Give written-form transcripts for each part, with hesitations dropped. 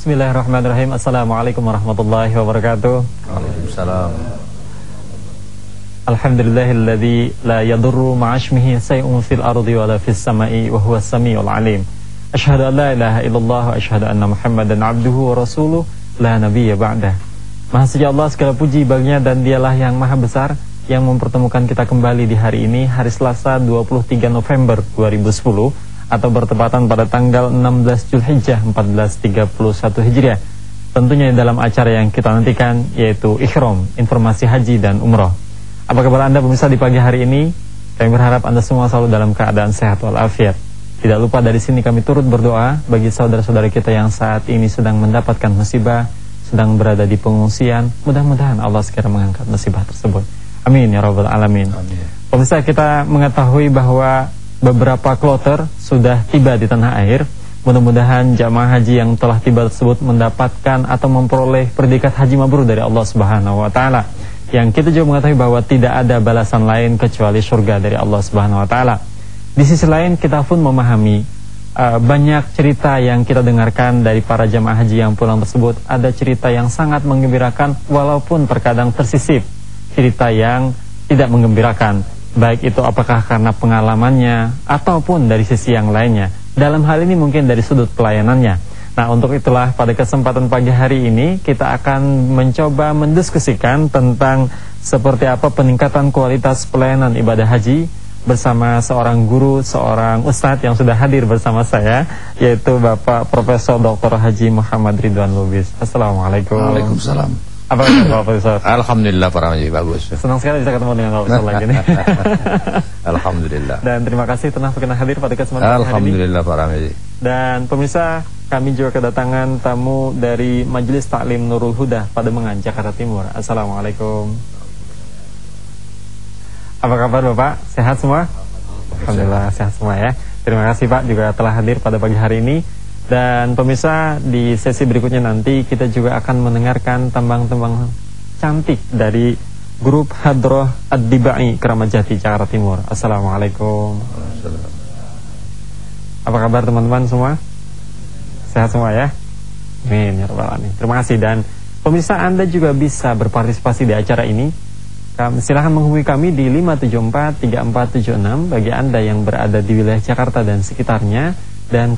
Bismillahirrahmanirrahim. Assalamualaikum warahmatullahi wabarakatuh. Waalaikumsalam. Alhamdulillahilladzi la yadurru ma'asmihi say'un fil ardi wala fis sama'i wa huwas samiul alim. Asyhadu an la ilaha illallah wa asyhadu anna Muhammadan abduhu wa rasuluh la nabiyya ba'dah. Maha suci Allah, segala puji baginya, dan dialah yang maha besar yang mempertemukan kita kembali di hari ini, hari Selasa 23 November 2010 atau bertepatan pada tanggal 16 Zulhijjah 1431 Hijriah. Tentunya dalam acara yang kita nantikan, yaitu Ihram, informasi haji dan umroh. Apa kabar Anda pemirsa di pagi hari ini? Kami berharap Anda semua selalu dalam keadaan sehat walafiat. Tidak lupa dari sini kami turut berdoa bagi saudara-saudara kita yang saat ini sedang mendapatkan musibah, sedang berada di pengungsian. Mudah-mudahan Allah segera mengangkat musibah tersebut. Amin ya rabbal alamin. Amin. Pemirsa, kita mengetahui bahwa beberapa kloter sudah tiba di tanah air. Mudah-mudahan jamaah haji yang telah tiba tersebut mendapatkan atau memperoleh predikat haji mabrur dari Allah Subhanahu wa taala. Yang kita juga mengetahui bahwa tidak ada balasan lain kecuali surga dari Allah Subhanahu wa taala. Di sisi lain kita pun memahami banyak cerita yang kita dengarkan dari para jamaah haji yang pulang tersebut. Ada cerita yang sangat menggembirakan walaupun terkadang tersisip cerita yang tidak menggembirakan. Baik itu apakah karena pengalamannya ataupun dari sisi yang lainnya. Dalam hal ini mungkin dari sudut pelayanannya. Nah, untuk itulah pada kesempatan pagi hari ini kita akan mencoba mendiskusikan tentang seperti apa peningkatan kualitas pelayanan ibadah haji bersama seorang guru, seorang ustadz yang sudah hadir bersama saya, yaitu Bapak Profesor Dr. Haji Muhammad Ridwan Lubis. Assalamualaikum. Waalaikumsalam. Apa kabar Bapak Profesor? Alhamdulillah Pak Ramji, bagus. Senang sekali bisa ketemu dengan Bapak Profesor lagi nih. Alhamdulillah. Dan terima kasih telah berkenan hadir pada kesempatan hari ini. Alhamdulillah Pak Ramji. Dan pemirsa, kami juga kedatangan tamu dari Majelis Taklim Nurul Huda Pademangan, Jakarta Timur. Assalamualaikum. Apa kabar Bapak? Sehat semua? Alhamdulillah sehat semua ya. Terima kasih Pak juga telah hadir pada pagi hari ini. Dan pemirsa, di sesi berikutnya nanti kita juga akan mendengarkan tembang-tembang cantik dari grup Hadroh Ad-Dibai Keramat Jati, Jakarta Timur. Assalamualaikum. Apa kabar teman-teman semua? Sehat semua ya? Amin ya rabbal alamin. Terima kasih. Dan pemirsa, Anda juga bisa berpartisipasi di acara ini. Silahkan menghubungi kami di 574-3476 bagi Anda yang berada di wilayah Jakarta dan sekitarnya, dan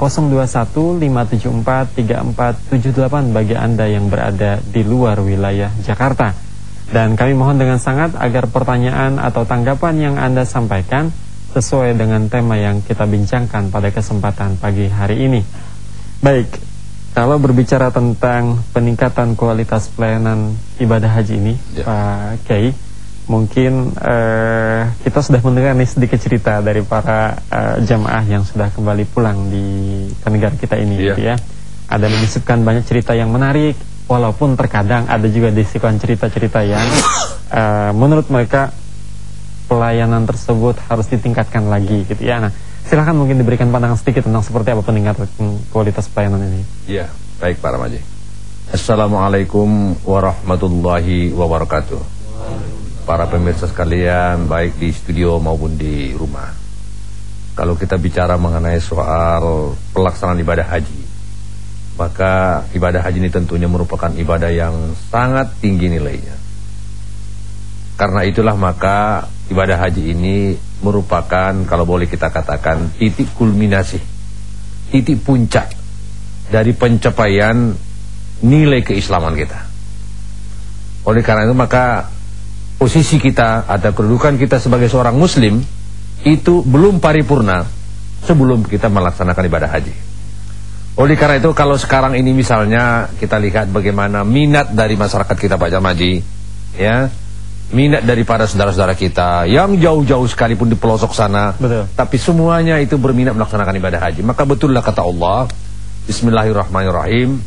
021-574-3478 bagi Anda yang berada di luar wilayah Jakarta. Dan kami mohon dengan sangat agar pertanyaan atau tanggapan yang Anda sampaikan sesuai dengan tema yang kita bincangkan pada kesempatan pagi hari ini. Baik, kalau berbicara tentang peningkatan kualitas pelayanan ibadah haji ini, ya, Pak Kiai, mungkin kita sudah mendengar nih sedikit cerita dari para jamaah yang sudah kembali pulang ke negara kita ini, gitu ya. Ada menyisipkan banyak cerita yang menarik, walaupun terkadang ada juga disisipkan cerita-cerita yang menurut mereka pelayanan tersebut harus ditingkatkan lagi, gitu ya. Nah, silahkan mungkin diberikan pandangan sedikit tentang seperti apa peningkatan kualitas pelayanan ini. Ya, baik Pak Ramaji. Assalamualaikum warahmatullahi wabarakatuh. Para pemirsa sekalian, baik di studio maupun di rumah. Kalau kita bicara mengenai soal pelaksanaan ibadah haji, maka ibadah haji ini tentunya merupakan ibadah yang sangat tinggi nilainya. Karena itulah maka ibadah haji ini merupakan, kalau boleh kita katakan, titik kulminasi, titik puncak dari pencapaian nilai keislaman kita. Oleh karena itu maka posisi kita atau kedudukan kita sebagai seorang muslim itu belum paripurna sebelum kita melaksanakan ibadah haji. Oleh karena itu kalau sekarang ini misalnya kita lihat bagaimana minat dari masyarakat kita Pak Jamaji, ya, minat daripada saudara-saudara kita yang jauh-jauh sekalipun di pelosok sana, betul, tapi semuanya itu berminat melaksanakan ibadah haji. Maka betullah kata Allah, Bismillahirrahmanirrahim,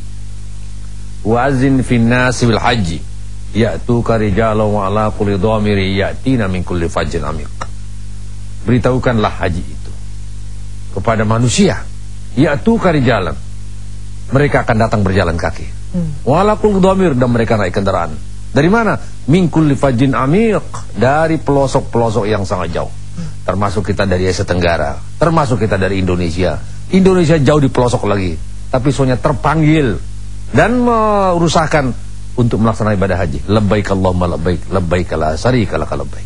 wa'azin finnasi bil haji ya'tuka rijalan wa ala kulli dhamiri ya'tina min kulli fajjin amiq. Beritahukanlah haji itu kepada manusia, ya'tuka rijalan, mereka akan datang berjalan kaki, wa ala kulli dhamir, dan mereka naik kendaraan. Dari mana? Min kulli fajjin amiq, dari pelosok-pelosok yang sangat jauh. Termasuk kita dari Asia Tenggara, termasuk kita dari Indonesia. Indonesia jauh di pelosok lagi, tapi soalnya terpanggil dan merusakan untuk melaksanakan ibadah haji. Labbaik Allahumma labbaik, labbaik la syarika laka labbaik.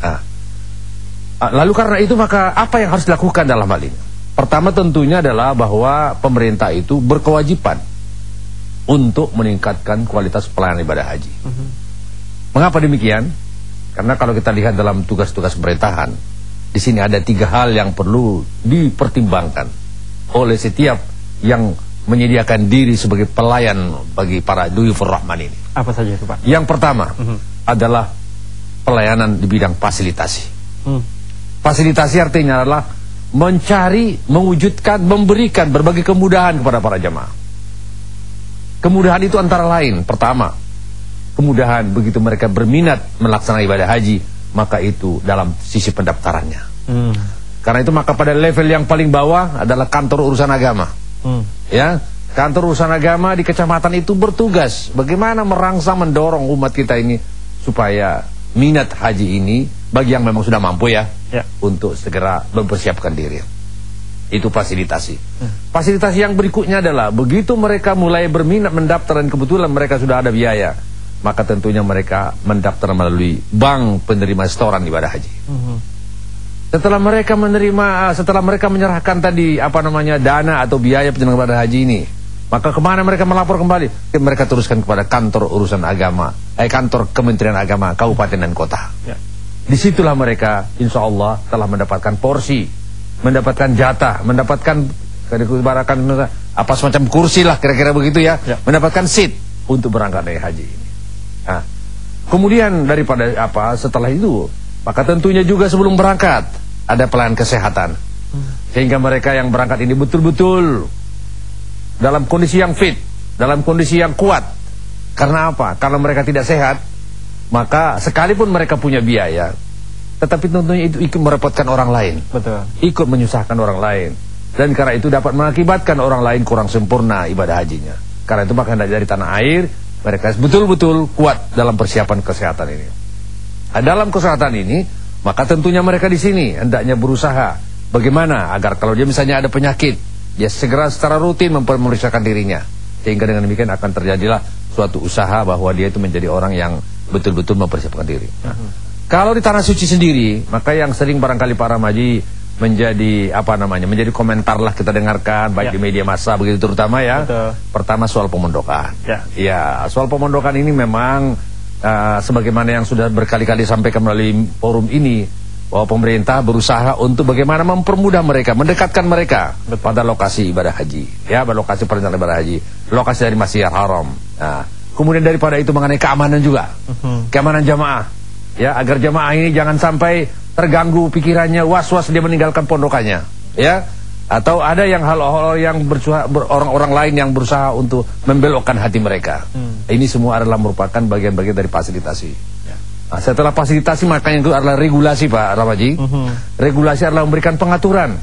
Lalu karena itu maka apa yang harus dilakukan dalam hal ini? Pertama tentunya adalah bahwa pemerintah itu berkewajiban untuk meningkatkan kualitas pelayanan ibadah haji. Mengapa demikian? Karena kalau kita lihat dalam tugas-tugas pemerintahan, di sini ada 3 hal yang perlu dipertimbangkan oleh setiap yang menyediakan diri sebagai pelayan bagi para Duyufur Rahman ini. Apa saja itu, Pak? Yang pertama adalah pelayanan di bidang fasilitasi. Fasilitasi artinya adalah mencari, mewujudkan, memberikan berbagai kemudahan kepada para jamaah. Kemudahan itu antara lain, pertama, kemudahan begitu mereka berminat melaksanakan ibadah haji, maka itu dalam sisi pendaftarannya. Karena itu maka pada level yang paling bawah adalah kantor urusan agama. Ya, kantor urusan agama di kecamatan itu bertugas bagaimana merangsang, mendorong umat kita ini supaya minat haji ini bagi yang memang sudah mampu ya, untuk segera mempersiapkan diri. Itu fasilitasi. Fasilitasi yang berikutnya adalah begitu mereka mulai berminat mendaftar dan kebetulan mereka sudah ada biaya, maka tentunya mereka mendaftar melalui bank penerima setoran ibadah haji. Setelah mereka menyerahkan tadi dana atau biaya penyelenggaraan ibadah haji ini, maka kemana mereka melapor kembali? Mereka teruskan kepada kantor urusan agama, kantor Kementerian Agama Kabupaten dan Kota. Disitulah mereka insya Allah telah mendapatkan porsi, mendapatkan jatah, mendapatkan apa semacam kursi lah kira-kira begitu ya, mendapatkan seat untuk berangkat dari haji ini. Nah, kemudian daripada setelah itu, maka tentunya juga sebelum berangkat ada pelayanan kesehatan, sehingga mereka yang berangkat ini betul-betul dalam kondisi yang fit, dalam kondisi yang kuat. Karena apa? Kalau mereka tidak sehat, maka sekalipun mereka punya biaya, tetapi tentunya itu ikut merepotkan orang lain. Betul. Ikut menyusahkan orang lain. Dan karena itu dapat mengakibatkan orang lain kurang sempurna ibadah hajinya. Karena itu maka dari tanah air mereka betul-betul kuat dalam persiapan kesehatan ini. Nah, dalam kesehatan ini, maka tentunya mereka di sini hendaknya berusaha bagaimana agar kalau dia misalnya ada penyakit, dia segera secara rutin memeriksakan dirinya. Sehingga dengan demikian akan terjadilah suatu usaha bahwa dia itu menjadi orang yang betul-betul mempersiapkan diri. Nah, kalau di Tanah Suci sendiri, maka yang sering barangkali para maji menjadi menjadi komentar lah kita dengarkan baik di media massa begitu terutama ya. Betul. Pertama soal pemondokan. Ya, soal pemondokan ini memang sebagaimana yang sudah berkali-kali sampaikan melalui forum ini, bahwa pemerintah berusaha untuk bagaimana mempermudah mereka, mendekatkan mereka pada lokasi ibadah haji, ya, pada lokasi perencanaan ibadah haji, lokasi dari Masjidil Haram. Nah, kemudian daripada itu mengenai keamanan juga, keamanan jamaah, ya, agar jamaah ini jangan sampai terganggu pikirannya, was-was dia meninggalkan pondokannya, ya, atau ada yang hal-hal yang orang-orang lain yang berusaha untuk membelokkan hati mereka. Ini semua adalah merupakan bagian-bagian dari fasilitasi. Nah, setelah fasilitasi makanya itu adalah regulasi, Pak Ramaji. Regulasi adalah memberikan pengaturan.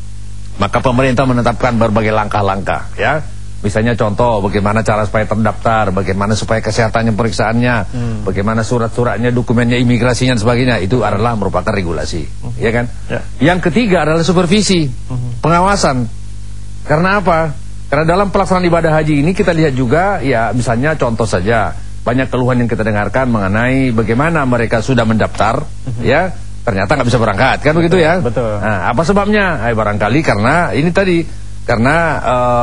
Maka pemerintah menetapkan berbagai langkah-langkah, ya. Misalnya contoh bagaimana cara supaya terdaftar, bagaimana supaya kesehatannya, pemeriksaannya, bagaimana surat-suratnya, dokumennya, imigrasinya dan sebagainya. Itu adalah merupakan regulasi, ya kan? Yang ketiga adalah supervisi, pengawasan. Karena apa? Karena dalam pelaksanaan ibadah haji ini kita lihat juga, ya, misalnya contoh saja, banyak keluhan yang kita dengarkan mengenai bagaimana mereka sudah mendaftar, ya, ternyata nggak bisa berangkat, kan begitu ya? Betul. Nah, apa sebabnya? Barangkali karena ini tadi, karena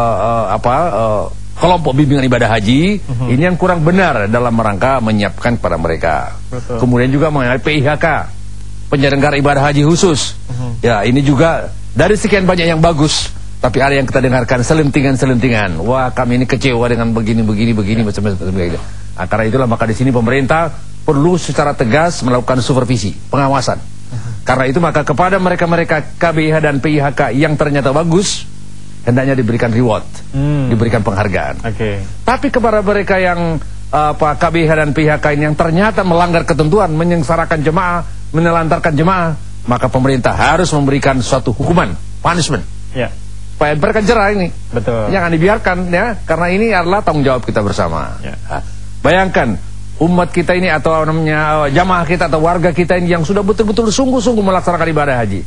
kelompok bimbingan ibadah haji ini yang kurang benar dalam rangka menyiapkan kepada mereka. Betul. Kemudian juga mengenai PIHK, penyelenggara ibadah haji khusus. Ya, ini juga dari sekian banyak yang bagus, tapi ada yang kita dengarkan selentingan-selentingan. Wah, kami ini kecewa dengan begini macam-macam. Nah, karena itulah maka di sini pemerintah perlu secara tegas melakukan supervisi, pengawasan. Karena itu maka kepada mereka-mereka KBIH dan PIHK yang ternyata bagus, hendaknya diberikan reward, diberikan penghargaan. Tapi kepada mereka yang KBIH dan PIHK ini yang ternyata melanggar ketentuan, menyengsarakan jemaah, menelantarkan jemaah, maka pemerintah harus memberikan suatu hukuman, punishment. Supaya mereka jerah ini. Betul. Jangan dibiarkan, ya, karena ini adalah tanggung jawab kita bersama. Nah, bayangkan umat kita ini atau jamaah kita atau warga kita ini yang sudah betul-betul sungguh-sungguh melaksanakan ibadah haji,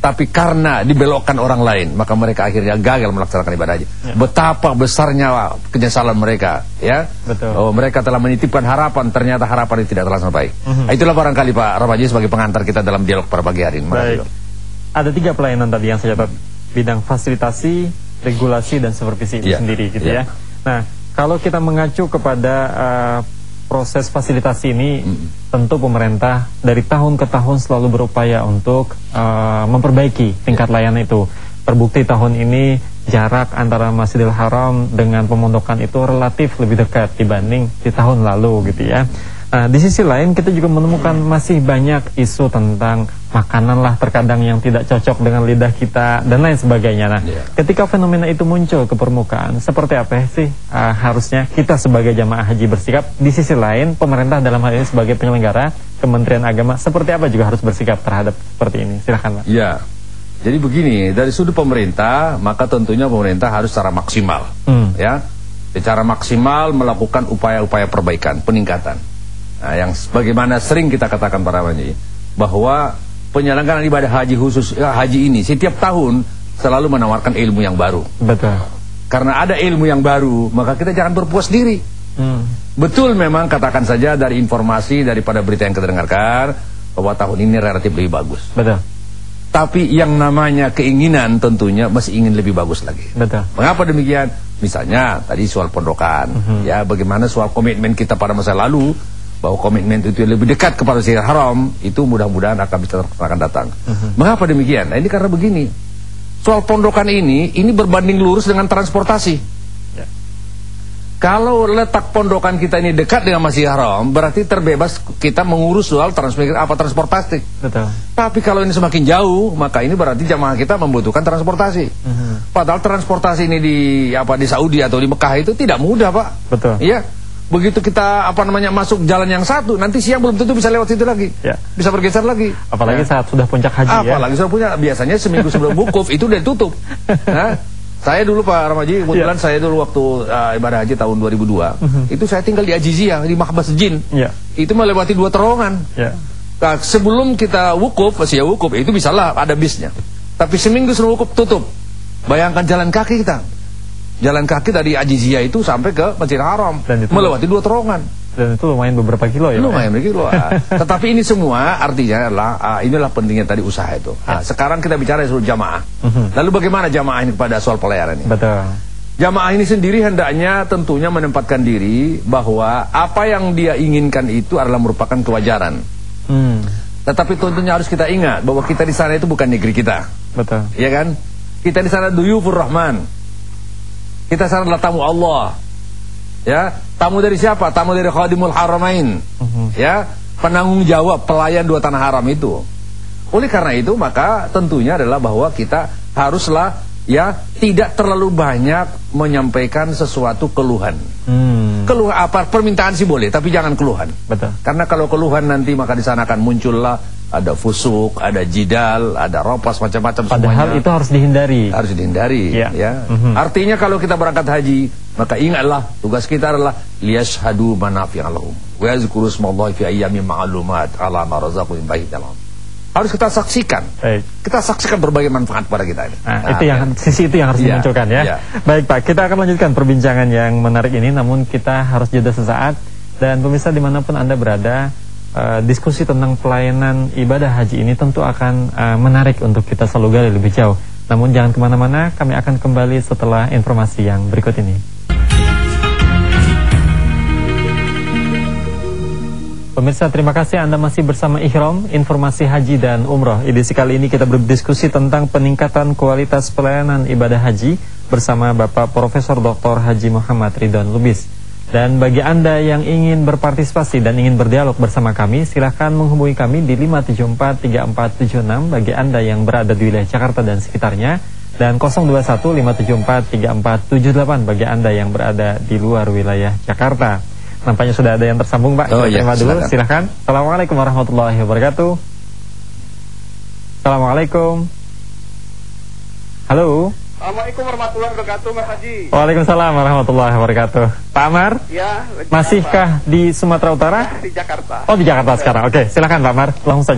tapi karena dibelokkan orang lain, maka mereka akhirnya gagal melaksanakan ibadah haji. Betapa besarnya penyesalan mereka, ya. Betul. Oh, mereka telah menitipkan harapan, ternyata harapan itu tidak terlaksana baik. Itulah barangkali Pak Ramaji sebagai pengantar kita dalam dialog pada pagi hari ini. Baik. Ada 3 pelayanan tadi yang saya catat, bidang fasilitasi, regulasi, dan supervisi itu sendiri, gitu ya. Nah, kalau kita mengacu kepada proses fasilitasi ini, tentu pemerintah dari tahun ke tahun selalu berupaya untuk memperbaiki tingkat layanan itu. Terbukti tahun ini jarak antara Masjidil Haram dengan pemondokan itu relatif lebih dekat dibanding di tahun lalu, gitu ya. Nah, di sisi lain kita juga menemukan masih banyak isu tentang makanan lah terkadang yang tidak cocok dengan lidah kita dan lain sebagainya. Nah, ketika fenomena itu muncul ke permukaan, seperti apa sih harusnya kita sebagai jamaah haji bersikap? Di sisi lain, pemerintah dalam hal ini sebagai penyelenggara, Kementerian Agama, seperti apa juga harus bersikap terhadap seperti ini? Silahkan, Pak. Ya, jadi begini, dari sudut pemerintah, maka tentunya pemerintah harus secara maksimal, ya, secara maksimal melakukan upaya-upaya perbaikan, peningkatan. Nah, yang sebagaimana sering kita katakan para haji, bahwa penyelenggaraan ibadah haji khusus haji ini setiap tahun selalu menawarkan ilmu yang baru. Betul. Karena ada ilmu yang baru, maka kita jangan berpuas diri. Betul, memang katakan saja dari informasi daripada berita yang kita dengarkan bahwa tahun ini relatif lebih bagus. Betul. Tapi yang namanya keinginan tentunya masih ingin lebih bagus lagi. Betul. Mengapa demikian? Misalnya tadi soal pondokan, ya, bagaimana soal komitmen kita pada masa lalu bahwa komitmen itu lebih dekat kepada Masjidil Haram, itu mudah-mudahan akan bisa akan datang. Mengapa demikian? Nah, ini karena begini, soal pondokan ini berbanding lurus dengan transportasi. Kalau letak pondokan kita ini dekat dengan Masjidil Haram, berarti terbebas kita mengurus soal transportasi. Betul. Tapi kalau ini semakin jauh, maka ini berarti jamaah kita membutuhkan transportasi. Padahal transportasi ini di Saudi atau di Mekah itu tidak mudah, Pak. Betul. Iya. Begitu kita masuk jalan yang satu, nanti siang belum tentu bisa lewat situ lagi, bisa bergeser lagi. Apalagi saat sudah puncak haji. Apalagi sudah puncak, biasanya seminggu sebelum wukuf itu udah ditutup. Nah, saya dulu Pak Ramaji, kebetulan saya dulu waktu ibadah haji tahun 2002, itu saya tinggal di Ajiziyah di Mahbas Jin. Itu melewati 2 terowongan. Nah, sebelum kita wukuf, itu bisalah ada bisnya. Tapi seminggu sebelum wukuf tutup. Bayangkan jalan kaki kita. Jalan kaki dari Ajiziyah itu sampai ke Masjidil Haram, melewati 2 terowongan. Dan itu lumayan beberapa kilo ya. Lumayan beberapa kilo. Tetapi ini semua artinya adalah inilah pentingnya tadi usaha itu. Sekarang kita bicara soal jamaah. Lalu bagaimana jamaah ini kepada soal pelayaran ini? Betul. Jamaah ini sendiri hendaknya tentunya menempatkan diri bahwa apa yang dia inginkan itu adalah merupakan kewajaran. Tetapi tentunya harus kita ingat bahwa kita di sana itu bukan negeri kita. Betul. Iya kan? Kita di sana duyufur rahman. Kita sana adalah tamu Allah. Ya, tamu dari siapa? Tamu dari Khadimul Haramain. Ya, penanggung jawab pelayan 2 tanah haram itu. Oleh karena itu, maka tentunya adalah bahwa kita haruslah tidak terlalu banyak menyampaikan sesuatu keluhan. Keluhan apa? Permintaan sih boleh, tapi jangan keluhan. Betul. Karena kalau keluhan nanti maka di sana akan muncullah ada fusuk, ada jidal, ada ropas, macam-macam. Padahal semuanya itu harus dihindari. Harus dihindari, ya. Artinya kalau kita berangkat haji, maka ingatlah tugas kita adalah liyashhadu manafi'a lahum wa yazkuru smallahi fi ayyamin ma'lumat ala ma razaqahum min bahitil. Harus kita saksikan. Kita saksikan berbagai manfaat pada kita ini. Sisi itu yang harus dimunculkan ya. Baik Pak, kita akan lanjutkan perbincangan yang menarik ini, namun kita harus jeda sesaat. Dan pemirsa dimanapun Anda berada, diskusi tentang pelayanan ibadah haji ini tentu akan menarik untuk kita selalu gali lebih jauh. Namun jangan kemana-mana, kami akan kembali setelah informasi yang berikut ini. Pemirsa, terima kasih Anda masih bersama Ihram, informasi haji dan umroh. Edisi kali ini kita berdiskusi tentang peningkatan kualitas pelayanan ibadah haji bersama Bapak Profesor Dr. Haji Muhammad Ridwan Lubis. Dan bagi Anda yang ingin berpartisipasi dan ingin berdialog bersama kami, silahkan menghubungi kami di 5743476 bagi Anda yang berada di wilayah Jakarta dan sekitarnya, dan 021-574-3478 bagi Anda yang berada di luar wilayah Jakarta. Nampaknya sudah ada yang tersambung Pak. Kita terima dulu, silahkan. Assalamualaikum warahmatullahi wabarakatuh. Assalamualaikum. Halo. Assalamualaikum warahmatullahi wabarakatuh, Mas Haji. Waalaikumsalam warahmatullahi wabarakatuh. Pak Amar? Ya. Masihkah di Sumatera Utara? Di Jakarta. Oh, di Jakarta sekarang. Oke, silakan Pak Amar, langsung saja.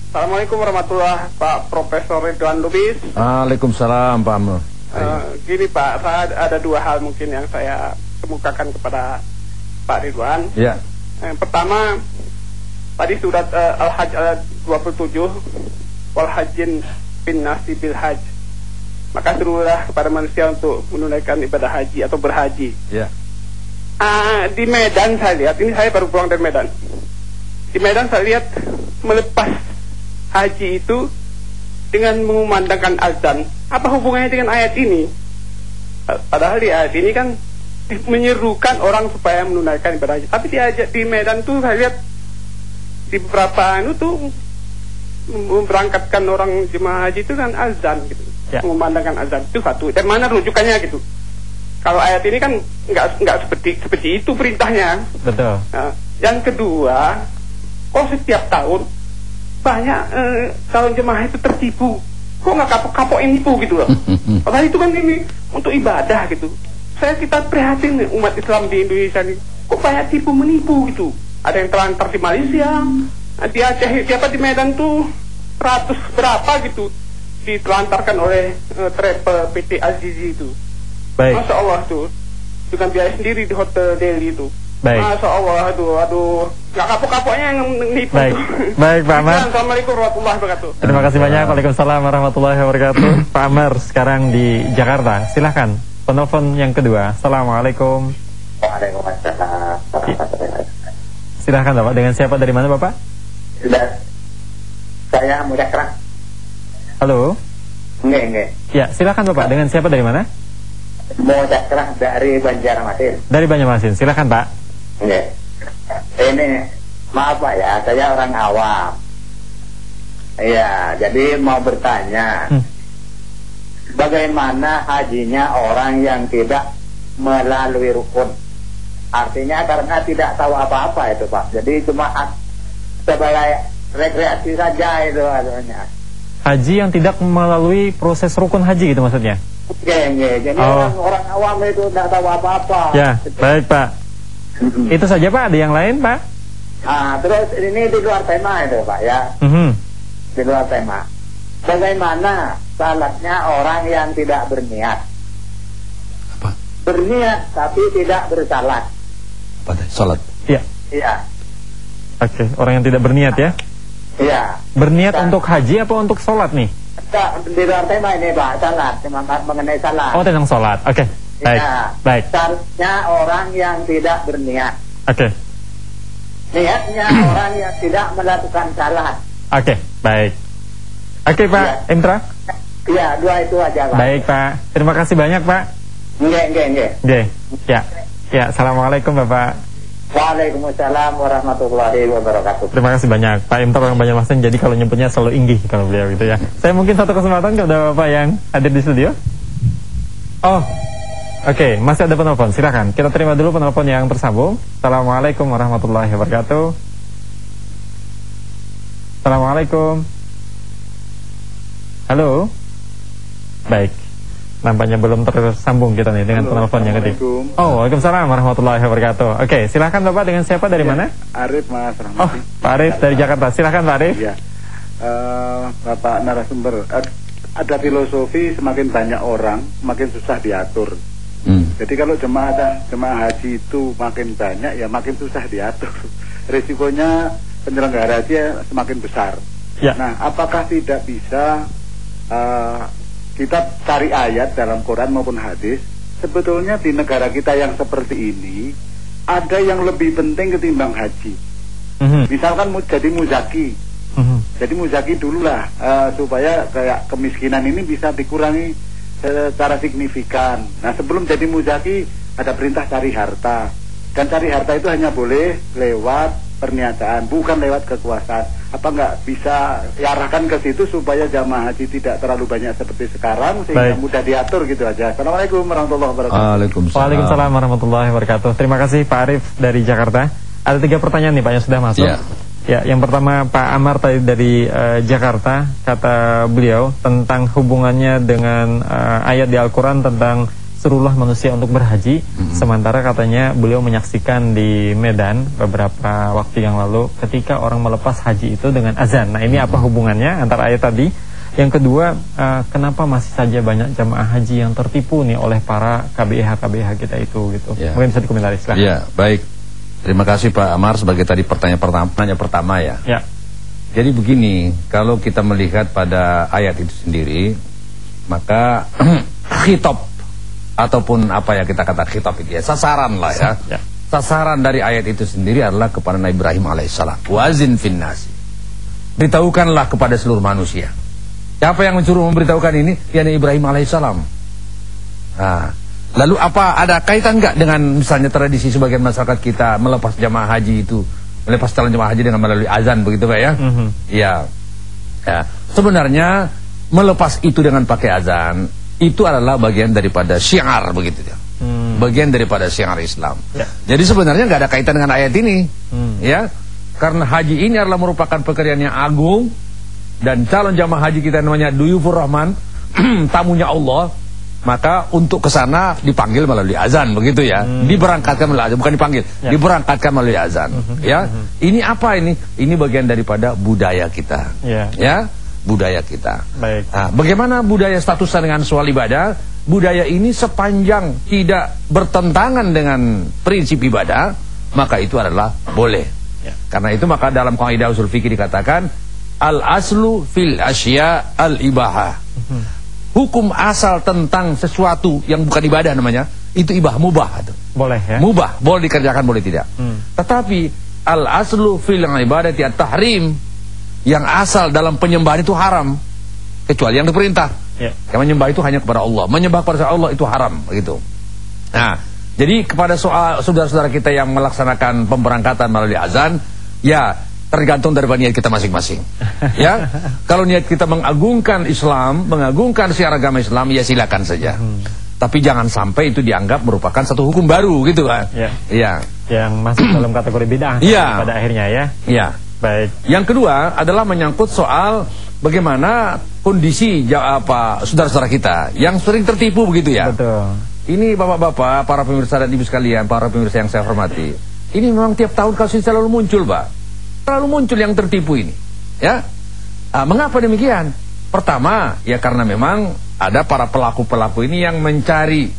Assalamualaikum warahmatullahi Pak Profesor Ridwan Lubis. Waalaikumsalam Pak Amr. Gini Pak, saya ada dua hal mungkin yang saya kemukakan kepada Pak Ridwan. Ya. Yang pertama, tadi surat Al-Hajj ayat 27, wal hajjin bin nasi bil hajj. Maka serulah kepada manusia untuk menunaikan ibadah haji atau berhaji. Ya. Di Medan saya lihat, ini saya baru pulang dari Medan. Di Medan saya lihat melepas haji itu dengan mengumandangkan azan. Apa hubungannya dengan ayat ini? Padahal di ayat ini kan menyerukan orang supaya menunaikan ibadah haji. Tapi di Medan tuh saya lihat di beberapa tuh memberangkatkan orang jemaah haji itu kan azan gitu. Ya. Mengumandangkan azan itu satu. Dan mana rujukannya gitu? Kalau ayat ini kan nggak seperti itu perintahnya. Betul. Nah, yang kedua, kok setiap tahun banyak calon jemaah itu tertipu. Kok nggak kapok-kapokin nipu gitu loh. Padahal itu kan ini untuk ibadah gitu. Kita prihatin nih, umat Islam di Indonesia nih. Kok banyak tipu menipu gitu. Ada yang terlantar di Malaysia, di Aceh, siapa di Medan tuh 100 berapa gitu ditelantarkan oleh travel PT Azizi itu. Baik. Masya Allah tuh, dengan biaya sendiri di Hotel Delhi itu. Baik. Masya Allah, aduh, nggak kapok-kapoknya yang nipu. Baik, baik Pak Amar. Assalamualaikum warahmatullahi wabarakatuh. Terima kasih banyak. Waalaikumsalam warahmatullahi wabarakatuh. Pak Amar sekarang di Jakarta. Silahkan penelpon yang kedua. Assalamualaikum. Waalaikumsalam. Silahkan Bapak. Dengan siapa dari mana Bapak? Sudah. Saya mudah kerang. Halo. Enggak. Ya, silahkan Bapak. Dengan siapa dari mana? Mudah kerang dari Banjarmasin. Dari Banjarmasin. Silahkan Pak. Enggak. Ini maaf Pak ya, saya orang awam. Iya, jadi mau bertanya, bagaimana hajinya orang yang tidak melalui rukun? Artinya karena tidak tahu apa-apa itu Pak. Jadi cuma sebagai rekreasi saja itu artinya. Haji yang tidak melalui proses rukun haji gitu maksudnya? Enggak. Jadi orang awam itu tidak tahu apa-apa. Ya, baik Pak. Itu saja Pak, ada yang lain Pak? Terus ini di luar tema itu Pak ya. Di luar tema. Bagaimana salatnya orang yang tidak berniat? Apa? Berniat tapi tidak bersalat. Apa teh? Salat. Iya. Oke, orang yang tidak berniat ya? Iya. Berniat untuk haji apa untuk sholat nih? Di luar tema ini Pak, salat, mengenai salat. Oh, tentang sholat. Oke. Baik. Ya. Baik. Salatnya orang yang tidak berniat. Oke. Niatnya orang yang tidak melakukan salat. Oke, baik. Oke Pak, Ya. Imtra. Iya, dua itu aja Pak. Baik Pak. Terima kasih banyak Pak. Enggak. Ya, assalamualaikum Bapak. Waalaikumsalam warahmatullahi wabarakatuh. Terima kasih banyak Pak Imtar orang Banjarmasin. Jadi kalau nyebutnya selalu inggih kalau beliau gitu ya. Saya mungkin satu kesempatan kepada Bapak yang hadir di studio. Oh, oke, masih ada penelpon. Silakan. Kita terima dulu penelpon yang tersambung. Assalamualaikum warahmatullahi wabarakatuh. Assalamualaikum. Halo. Baik. Nampaknya belum tersambung kita nih dengan penelpon yang ketiga. Oh, waalaikumsalam warahmatullahi wabarakatuh. Oke, silakan Bapak, dengan siapa dari mana? Arif Mas Rahmati. Oh, Pak Arif dari Jakarta. Silakan Pak Arif. Iya. Bapak narasumber, ada filosofi semakin banyak orang makin susah diatur. Jadi kalau jemaah haji itu makin banyak ya makin susah diatur. Risikonya penyelenggara haji semakin besar. Ya. Nah, apakah tidak bisa kita cari ayat dalam Quran maupun hadis, sebetulnya di negara kita yang seperti ini ada yang lebih penting ketimbang haji. Misalkan jadi muzaki. Jadi muzaki dulu lah supaya kayak kemiskinan ini bisa dikurangi secara signifikan. Nah, sebelum jadi muzaki ada perintah cari harta. Dan cari harta itu hanya boleh lewat pernyataan, bukan lewat kekuasaan. Apa nggak bisa diarahkan ke situ supaya jamaah haji tidak terlalu banyak seperti sekarang sehingga mudah diatur gitu aja. Assalamualaikum warahmatullahi wabarakatuh. Waalaikumsalam warahmatullahi wabarakatuh. Terima kasih Pak Arif dari Jakarta. Ada 3 pertanyaan nih Pak yang sudah masuk. Ya, yang pertama Pak Amar tadi dari Jakarta, kata beliau tentang hubungannya dengan ayat di Al-Quran tentang seluruh manusia untuk berhaji. Sementara katanya beliau menyaksikan di Medan beberapa waktu yang lalu ketika orang melepas haji itu dengan azan. Nah, ini apa hubungannya antara ayat tadi? Yang kedua, kenapa masih saja banyak jamaah haji yang tertipu nih oleh para KBH kita itu gitu. Mungkin bisa dikomentari, silahkan. Ya, baik. Terima kasih Pak Amar sebagai tadi pertanyaan pertama ya. Ya. Jadi begini, kalau kita melihat pada ayat itu sendiri, maka khitab ataupun apa ya kita kata khitab itu ya, sasaran lah ya. Sasaran dari ayat itu sendiri adalah kepada Nabi Ibrahim alaihissalam. Wazin finnasi. Beritahukanlah kepada seluruh manusia. Siapa yang mencuri memberitahukan ini? Ya Nabi Ibrahim alaihissalam. Nah, lalu apa ada kaitan enggak dengan misalnya tradisi sebagian masyarakat kita melepas jamaah haji itu, melepas calon jamaah haji dengan melalui azan begitu Pak ya? Ya. Sebenarnya melepas itu dengan pakai azan itu adalah bagian daripada syiar begitu ya. Bagian daripada syiar Islam. Jadi sebenarnya enggak ada kaitan dengan ayat ini. Ya. Karena haji ini adalah merupakan pekerjaan yang agung. Dan calon jamaah haji kita namanya Duyufur Rahman, tamunya Allah, maka untuk kesana dipanggil melalui azan begitu ya. Diberangkatkan melalui azan, bukan dipanggil, diberangkatkan melalui azan. Ya, ini apa ini? Ini bagian daripada budaya kita. Ya, budaya kita. Baik. Nah, bagaimana budaya statusnya dengan soal ibadah? Budaya ini sepanjang tidak bertentangan dengan prinsip ibadah, maka itu adalah boleh. Karena itu maka dalam kaidah usul fikih dikatakan al-aslu fil asya al-ibahah. Hukum asal tentang sesuatu yang bukan ibadah namanya, itu mubah. Boleh ya? Mubah, boleh dikerjakan, boleh tidak. Tetapi al-aslu fil ibadati at-tahrim, yang asal dalam penyembahan itu haram, kecuali yang diperintah. Yang menyembah itu hanya kepada Allah. Menyembah kepada Allah itu haram, begitu. Nah, jadi kepada soal saudara-saudara kita yang melaksanakan pemberangkatan melalui azan, ya tergantung dari niat kita masing-masing. Ya, kalau niat kita mengagungkan Islam, mengagungkan syiar agama Islam, ya silakan saja. Tapi jangan sampai itu dianggap merupakan satu hukum baru, gitu kan? Ya. Yang masuk dalam kategori bid'ah pada akhirnya ya. Ya. Baik. Yang kedua adalah menyangkut soal bagaimana kondisi saudara-saudara kita yang sering tertipu begitu ya. Betul. Ini bapak-bapak, para pemirsa dan ibu sekalian, para pemirsa yang saya hormati. Ini memang tiap tahun kasus ini selalu muncul, Pak. Selalu muncul yang tertipu ini, ya. Mengapa demikian? Pertama, ya karena memang ada para pelaku-pelaku ini yang mencari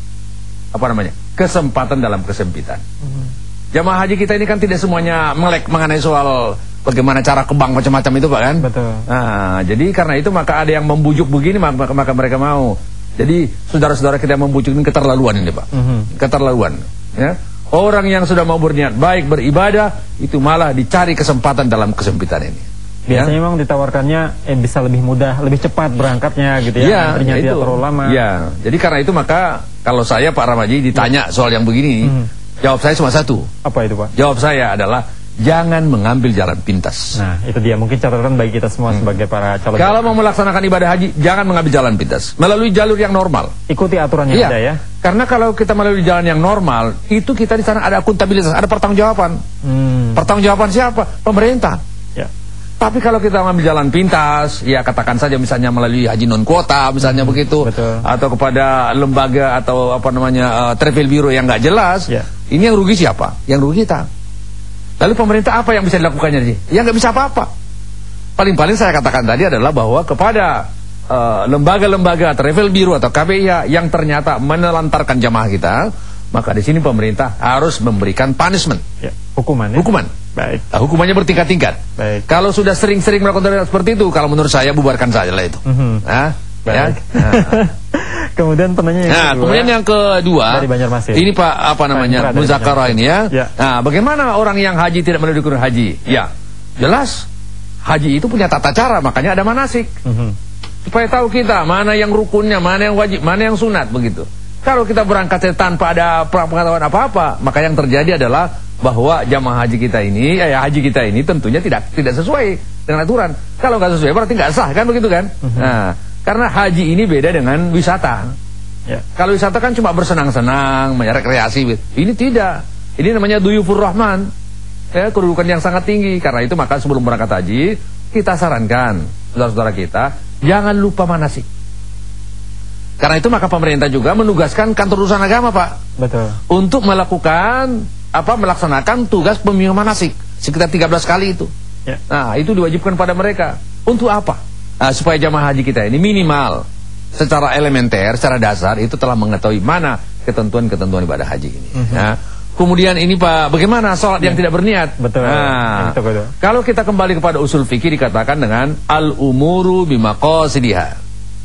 kesempatan dalam kesempitan. Jamaah haji kita ini kan tidak semuanya melek mengenai soal bagaimana cara ke bank macam-macam itu, Pak kan? Betul. Nah, jadi karena itu maka ada yang membujuk begini, maka mereka mau. Jadi saudara-saudara kita yang membujuk ini keterlaluan ini, Pak. Keterlaluan, ya. Orang yang sudah mau berniat baik beribadah itu malah dicari kesempatan dalam kesempitan ini. Biasanya memang ditawarkannya bisa lebih mudah, lebih cepat berangkatnya gitu ya. Ternyata tidak terlalu lama. Ya, jadi karena itu maka kalau saya Pak Ramaji ditanya soal yang begini, jawab saya cuma satu. Apa itu, Pak? Jawab saya adalah jangan mengambil jalan pintas. Nah, itu dia mungkin catatan bagi kita semua sebagai para calon. Kalau mau melaksanakan ibadah haji, jangan mengambil jalan pintas, melalui jalur yang normal. Ikuti aturan yang ada ya. Karena kalau kita melalui jalan yang normal, itu kita di sana ada akuntabilitas, ada pertanggungjawaban. Pertanggungjawaban siapa? Pemerintah. Ya. Tapi kalau kita mengambil jalan pintas, ya katakan saja misalnya melalui haji non kuota, misalnya begitu, atau kepada lembaga atau travel bureau yang nggak jelas, ini yang rugi siapa? Yang rugi kita. Lalu pemerintah apa yang bisa dilakukannya sih? Ya nggak bisa apa-apa. Paling-paling saya katakan tadi adalah bahwa kepada lembaga-lembaga travel bureau atau KBIH yang ternyata menelantarkan jamaah kita, maka di sini pemerintah harus memberikan punishment. Hukuman. Ya? Hukuman. Baik. Nah, hukumannya bertingkat-tingkat. Baik. Kalau sudah sering-sering melakukan seperti itu, kalau menurut saya bubarkan saja lah itu. Baik. Kemudian pertanyaan yang kedua. Kemudian yang kedua dari Banjarmasin. Ini Pak Muzakarah ini ya. Nah, bagaimana orang yang haji tidak melalui rukun haji? Ya, jelas haji itu punya tata cara, makanya ada manasik. Supaya tahu kita mana yang rukunnya, mana yang wajib, mana yang sunat begitu. Kalau kita berangkat tanpa ada pengetahuan apa-apa, maka yang terjadi adalah bahwa jamaah haji kita ini, haji kita ini tentunya tidak sesuai dengan aturan. Kalau nggak sesuai berarti nggak sah kan begitu kan? Nah, karena haji ini beda dengan wisata. Kalau wisata kan cuma bersenang-senang, rekreasi. Ini tidak. Ini namanya Duyufur Rahman. Kedudukan yang sangat tinggi. Karena itu maka sebelum berangkat haji, kita sarankan saudara-saudara kita jangan lupa manasik. Karena itu maka pemerintah juga menugaskan kantor urusan agama, Pak. Betul. Untuk melaksanakan tugas pembimbingan manasik sekitar 13 kali itu. Ya. Nah, itu diwajibkan pada mereka. Untuk apa? Nah, supaya jamaah haji kita ini minimal secara elementer, secara dasar itu telah mengetahui mana ketentuan-ketentuan ibadah haji ini. Nah, kemudian ini Pak, bagaimana sholat yang tidak berniat? Betul. Nah, betul. kalau kita kembali kepada usul fikih dikatakan dengan al-umuru bimaqasidiha.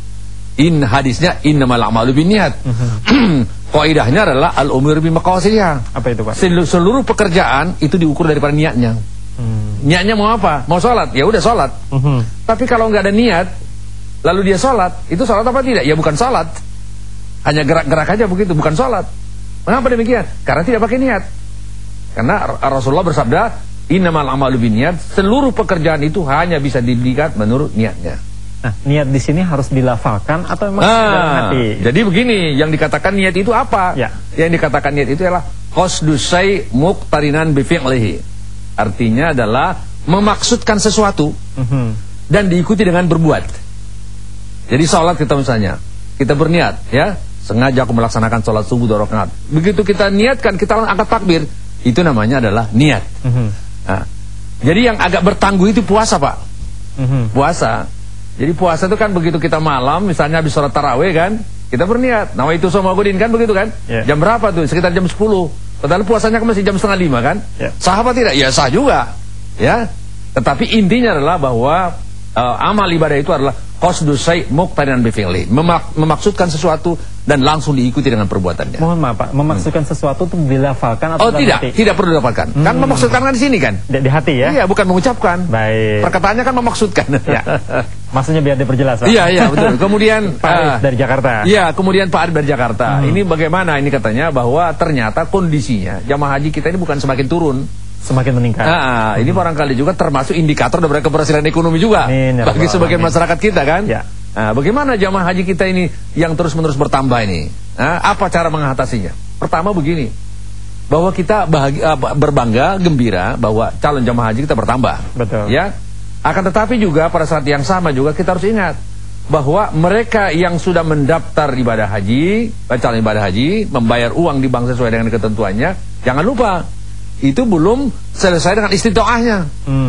Hadisnya innamal a'malu binniyat. Kaidahnya adalah al-umuru bimaqasidiha. Apa itu, Pak? Seluruh pekerjaan itu diukur daripada niatnya. Niatnya mau apa? Mau sholat, ya udah sholat. Tapi kalau nggak ada niat, lalu dia sholat, itu sholat apa tidak? Ya bukan sholat. Hanya gerak-gerak aja begitu, bukan sholat. Mengapa demikian? Karena tidak pakai niat. Karena Rasulullah bersabda, innamal a'malu binniyat, seluruh pekerjaan itu hanya bisa dilihat menurut niatnya. Nah, niat di sini harus dilafalkan atau memang dalam hati? Jadi begini, yang dikatakan niat itu apa? Ya. Yang dikatakan niat itu adalah qasdus syai' muqtarinan bi fi'lihi. Artinya adalah memaksudkan sesuatu dan diikuti dengan berbuat. Jadi sholat kita misalnya, kita berniat, ya, sengaja aku melaksanakan sholat subuh 2 rakaat. Begitu kita niatkan, kita angkat takbir, itu namanya adalah niat. Nah, jadi yang agak bertangguh itu puasa, Pak. Puasa. Jadi puasa itu kan begitu kita malam, misalnya habis sholat tarawih kan, kita berniat. Nawaitu shauma ghadin kan begitu kan? Yeah. Jam berapa tuh? Sekitar jam 10. Padahal puasanya kan masih jam 4:30 kan? Yeah. Sah apa tidak? Ya sah juga. Ya. Tetapi intinya adalah bahwa amal ibadah itu adalah qasdus syai' muqtarinan bi fi'li. Memaksudkan sesuatu dan langsung diikuti dengan perbuatannya. Mohon maaf, Pak, memaksudkan sesuatu itu dilafalkan atau tidak, hati? Tidak perlu dilafalkan. Kan memaksudkan kan di sini kan? Di hati ya? Iya, bukan mengucapkan. Baik. Perkataannya kan memaksudkan. Ya. Maksudnya biar diperjelas, Pak. Iya, betul. Kemudian Pak Arif dari Jakarta. Iya, kemudian Pak Arif dari Jakarta. Ini bagaimana ini katanya bahwa ternyata kondisinya jamaah haji kita ini bukan semakin turun, semakin meningkat. Ini barangkali juga termasuk indikator dari keberhasilan ekonomi juga bagi sebagian masyarakat kita kan. Ya. Nah, bagaimana jamaah haji kita ini yang terus-menerus bertambah ini? Apa cara mengatasinya? Pertama begini, bahwa kita berbangga, gembira bahwa calon jamaah haji kita bertambah. Betul. Ya. Akan tetapi juga pada saat yang sama juga kita harus ingat bahwa mereka yang sudah mendaftar ibadah haji, calon ibadah haji, membayar uang di bank sesuai dengan ketentuannya, jangan lupa itu belum selesai dengan istitoahnya.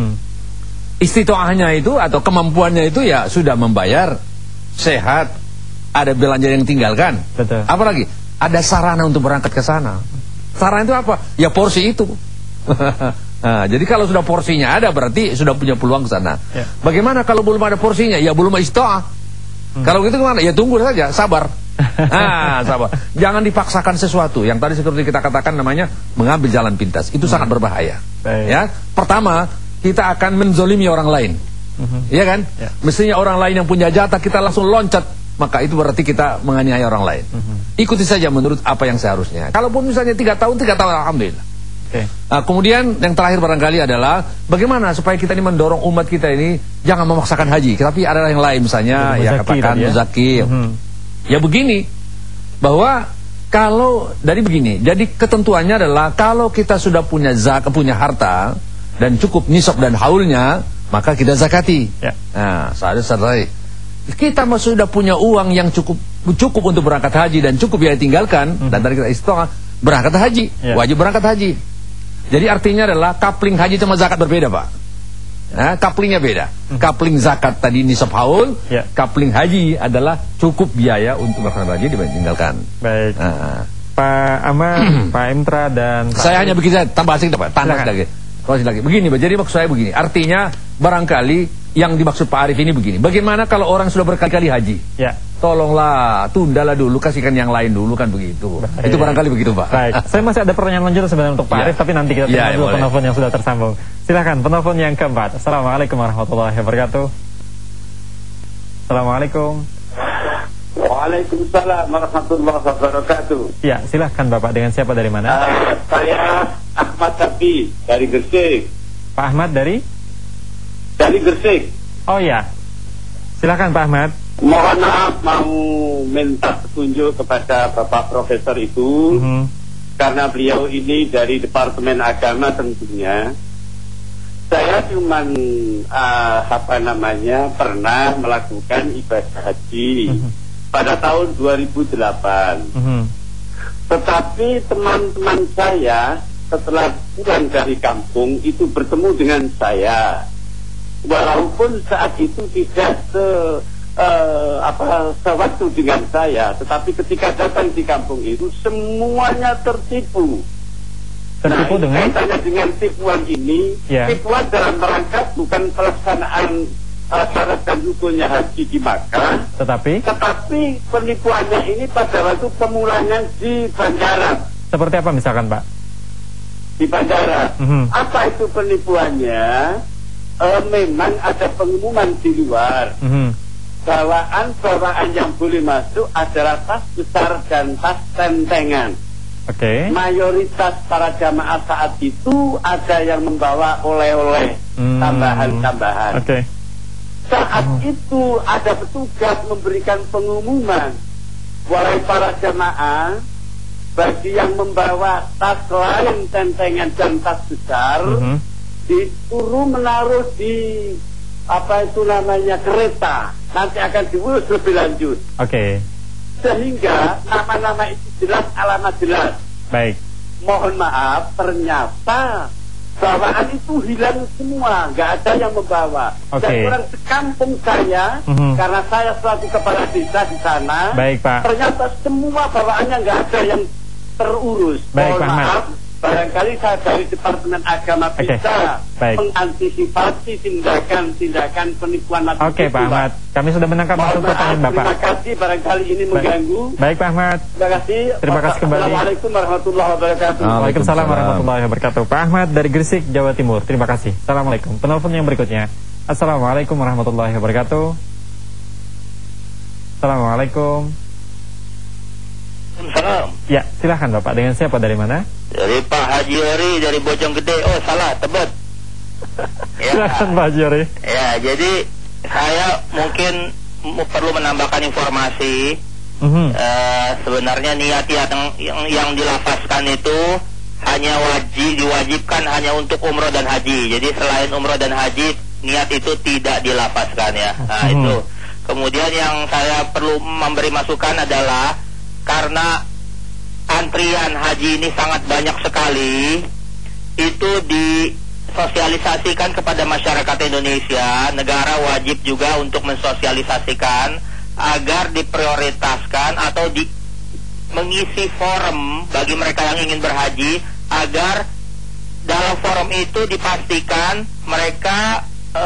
Istitoahnya itu atau kemampuannya itu ya sudah membayar, sehat, ada belanja yang tinggalkan. Betul. Apalagi ada sarana untuk berangkat ke sana. Sarana itu apa? Ya porsi itu. Nah, jadi kalau sudah porsinya ada berarti sudah punya peluang ke sana. Ya. Bagaimana kalau belum ada porsinya? Ya belum istitoah. Kalau gitu gimana? Ya tunggu saja, sabar. Sabar. Jangan dipaksakan sesuatu. Yang tadi seperti kita katakan namanya mengambil jalan pintas. Itu sangat berbahaya. Baik. Ya. Pertama, kita akan menzolimi orang lain. Iya kan? Ya. Mestinya orang lain yang punya jatah kita langsung loncat, maka itu berarti kita menganiaya orang lain. Ikuti saja menurut apa yang seharusnya. Kalaupun misalnya 3 tahun alhamdulillah. Okay. Nah, kemudian yang terakhir barangkali adalah bagaimana supaya kita ini mendorong umat kita ini jangan memaksakan haji, tapi ada yang lain misalnya ya katakan muzaki. Ya begini, bahwa kalau dari begini, jadi ketentuannya adalah kalau kita sudah punya punya harta dan cukup nisab dan haulnya, maka kita zakati. Ya. Nah, sadar kita sudah punya uang yang cukup untuk berangkat haji dan cukup biaya tinggalkan, dan tadi kita istitoah berangkat haji, wajib berangkat haji. Jadi artinya adalah coupling haji sama zakat berbeda, Pak. Nah, couplingnya beda. Coupling zakat tadi nisab haul, coupling haji adalah cukup biaya untuk melaksanakan haji ditinggalkan. Baik. Pak Aman, Pak Imtra dan Pak saya hanya begini saja, tambah sedikit, Pak. Tambah lagi. Begini, Pak. Jadi maksud saya begini. Artinya barangkali yang dimaksud Pak Arif ini begini. Bagaimana kalau orang sudah berkali-kali haji? Ya. Tolonglah, tundalah dulu, kasihkan yang lain dulu kan begitu. Baik. Itu barangkali begitu, Pak. Baik. Saya masih ada pertanyaan lanjut sebenarnya untuk Pak Arif, tapi nanti kita terima dulu penelpon yang sudah tersambung. Silakan penelpon yang keempat. Assalamualaikum warahmatullahi wabarakatuh. Assalamualaikum. Waalaikumsalam warahmatullahi wabarakatuh. Ya, silakan Bapak, dengan siapa dari mana? Saya Ahmad Sapi dari Gresik. Pak Ahmad dari Gresik. Oh ya. Silakan Pak Ahmad. Mohon maaf, mau minta petunjuk kepada Bapak Profesor itu, karena beliau ini dari Departemen Agama tentunya. Saya cuman pernah melakukan ibadah haji pada tahun 2008. Tetapi teman-teman saya setelah pulang dari kampung itu bertemu dengan saya, walaupun saat itu tidak sewaktu dengan saya, tetapi ketika datang di kampung itu semuanya tertipu. Tertipu dengan tipuan ini, tipuan dalam rangka bukan pelaksanaan syarat dan rukunnya haji di Makkah, tetapi penipuannya ini pada waktu pemulanya di bandara. Seperti apa misalkan, Pak? Di bandara. Apa itu penipuannya? Memang ada pengumuman di luar. Bawaan yang boleh masuk adalah tas besar dan tas tentengan. Mayoritas para jamaah saat itu ada yang membawa oleh-oleh tambahan-tambahan. Saat itu ada petugas memberikan pengumuman, wahai para jamaah, bagi yang membawa tas lain tentengan dan tas besar, disuruh menaruh di kereta, nanti akan diurus lebih lanjut. Sehingga nama-nama itu jelas, alamat jelas. Baik. Mohon maaf, ternyata bawaan itu hilang semua, nggak ada yang membawa. Dan orang sekampung saya, karena saya selaku kepala desa di sana, baik, Pak, ternyata semua bawaannya nggak ada yang terurus. Baik, mohon Pak maaf, barangkali saya dari Departemen Agama bisa mengantisipasi tindakan penipuan macam itu. Pak Ahmad, kami sudah menangkap maksud pertanyaan Bapak. Terima kasih, barangkali ini mengganggu. Baik, Pak Ahmad. Terima kasih kembali. Assalamualaikum warahmatullahi wabarakatuh. Waalaikumsalam warahmatullahi wabarakatuh. Pak Ahmad dari Gresik, Jawa Timur. Terima kasih. Assalamualaikum. Penelpon yang berikutnya. Assalamualaikum warahmatullahi wabarakatuh. Assalamualaikum. Salam. Ya, silahkan Bapak. Dengan siapa, dari mana? Dari Pak Haji Ori dari Bojonggede. Oh, salah, Tebet. Silahkan Pak Haji Ori. Ya, jadi saya mungkin perlu menambahkan informasi. Sebenarnya niat yang dilafazkan itu hanya diwajibkan hanya untuk umroh dan haji. Jadi selain umroh dan haji, niat itu tidak dilafazkan ya. Nah, itu. Kemudian yang saya perlu memberi masukan adalah karena antrian haji ini sangat banyak sekali, itu disosialisasikan kepada masyarakat Indonesia. Negara wajib juga untuk mensosialisasikan agar diprioritaskan atau mengisi forum bagi mereka yang ingin berhaji, agar dalam forum itu dipastikan mereka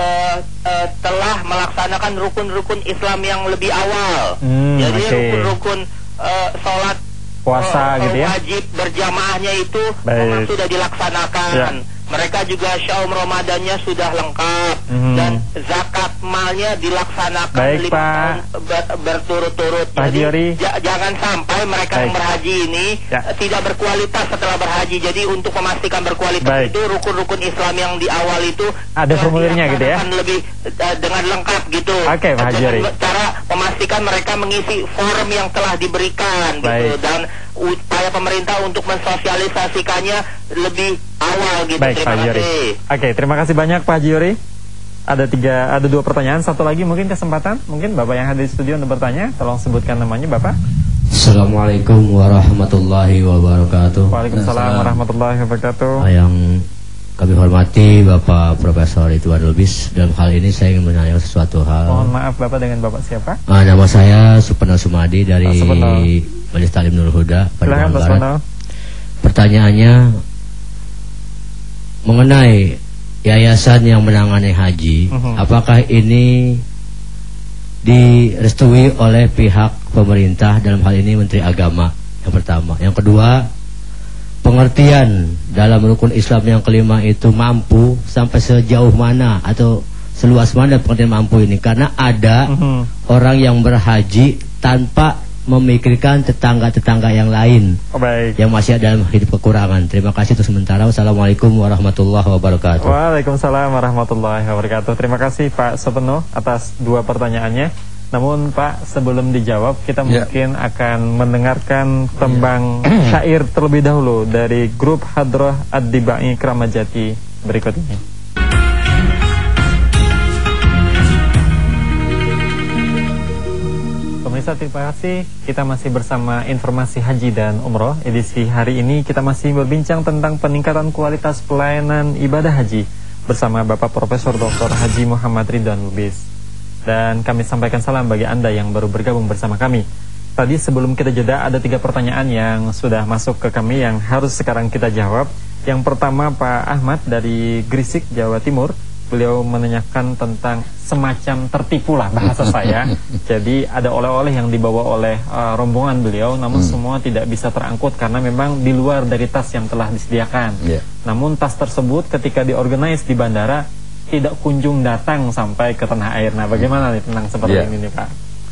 telah melaksanakan rukun-rukun Islam yang lebih awal. Jadi rukun-rukun sholat puasa gitu ya, wajib berjamaahnya itu memang sudah dilaksanakan. Mereka juga syaum Ramadannya sudah lengkap, dan zakat malnya dilaksanakan 5 tahun berturut-turut. Jadi jangan sampai mereka yang berhaji ini tidak berkualitas setelah berhaji. Jadi untuk memastikan berkualitas itu rukun-rukun Islam yang di awal itu ada formulirnya gitu ya, lebih dengan lengkap gitu. Pak Haji. Cara memastikan mereka mengisi form yang telah diberikan gitu, dan upaya pemerintah untuk mensosialisasikannya lebih awal gitu. Terima kasih. Terima kasih banyak Pak Haji Yuri. Ada 2 pertanyaan, satu lagi mungkin kesempatan. Mungkin Bapak yang hadir di studio untuk bertanya, tolong sebutkan namanya Bapak. Assalamualaikum warahmatullahi wabarakatuh. Waalaikumsalam warahmatullahi wabarakatuh. Yang kami hormati Bapak Profesor Ridwan Lubis. Dalam hal ini saya ingin menanyakan sesuatu hal. Mohon maaf Bapak, dengan Bapak siapa? Nama saya Supeno Sumadi dari Majelis Taklim Nurul Huda, Padang Barat. Pertanyaannya mengenai yayasan yang menangani haji, apakah ini direstui oleh pihak pemerintah, dalam hal ini Menteri Agama? Yang pertama. Yang kedua, pengertian dalam rukun Islam yang kelima itu mampu sampai sejauh mana atau seluas mana pengertian mampu ini? Karena ada orang yang berhaji tanpa memikirkan tetangga-tetangga yang lain yang masih dalam hidup kekurangan. Terima kasih untuk sementara. Wassalamualaikum warahmatullahi wabarakatuh. Waalaikumsalam warahmatullahi wabarakatuh. Terima kasih Pak Supeno atas 2 pertanyaannya. Namun Pak, sebelum dijawab, kita mungkin akan mendengarkan tembang syair terlebih dahulu dari grup Hadroh Ad-Dibai Kramajati berikut ini. pemirsa, terima kasih. Kita masih bersama informasi haji dan umroh. Edisi hari ini kita masih berbincang tentang peningkatan kualitas pelayanan ibadah haji bersama Bapak Profesor Dr. Haji Muhammad Ridwan Lubis. Dan kami sampaikan salam bagi Anda yang baru bergabung bersama kami. Tadi sebelum kita jeda ada 3 pertanyaan yang sudah masuk ke kami yang harus sekarang kita jawab. Yang pertama Pak Ahmad dari Gresik, Jawa Timur. Beliau menanyakan tentang semacam tertipu lah bahasa saya. Jadi ada oleh-oleh yang dibawa oleh rombongan beliau, namun semua tidak bisa terangkut karena memang di luar dari tas yang telah disediakan. Namun tas tersebut ketika diorganize di bandara tidak kunjung datang sampai ke tanah air. Nah, bagaimana nih tentang seperti ini nih Pak?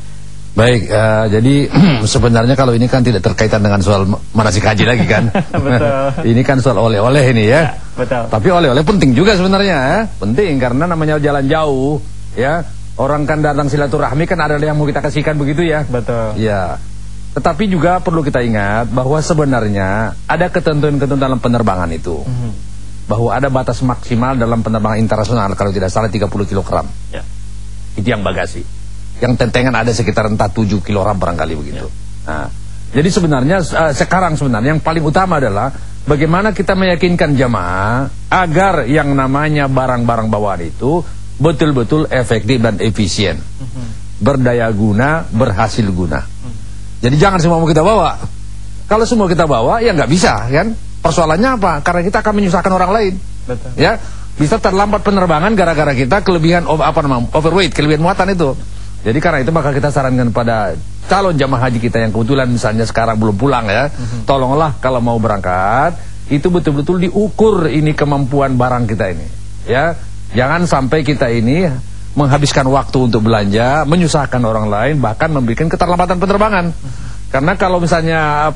Baik, jadi sebenarnya kalau ini kan tidak terkaitan dengan soal manasik haji lagi kan. Betul. Ini kan soal oleh-oleh ini ya. Betul. Tapi oleh-oleh penting juga sebenarnya ya. Penting karena namanya jalan jauh ya. Orang kan datang silaturahmi kan ada yang mau kita kasihkan begitu ya. Betul. Ya. Tetapi juga perlu kita ingat bahwa sebenarnya ada ketentuan-ketentuan dalam penerbangan itu. Bahwa ada batas maksimal dalam penerbangan internasional kalau tidak salah 30 kg. Ya. Itu yang bagasi. Yang tentengan ada sekitar entah 7 kg barangkali begitu. Nah, jadi sebenarnya sekarang sebenarnya yang paling utama adalah bagaimana kita meyakinkan jamaah agar yang namanya barang-barang bawaan itu betul-betul efektif dan efisien, berdaya guna, berhasil guna. Jadi jangan semua mau kita bawa. Kalau semua kita bawa ya nggak bisa kan? Persoalannya apa? Karena kita akan menyusahkan orang lain. Betul. Ya, bisa terlambat penerbangan gara-gara kita kelebihan overweight, kelebihan muatan itu. Jadi karena itu maka kita sarankan pada calon jamaah haji kita yang kebetulan misalnya sekarang belum pulang ya, tolonglah kalau mau berangkat itu betul-betul diukur ini kemampuan barang kita ini. Ya, jangan sampai kita ini menghabiskan waktu untuk belanja, menyusahkan orang lain, bahkan memberikan keterlambatan penerbangan. Karena kalau misalnya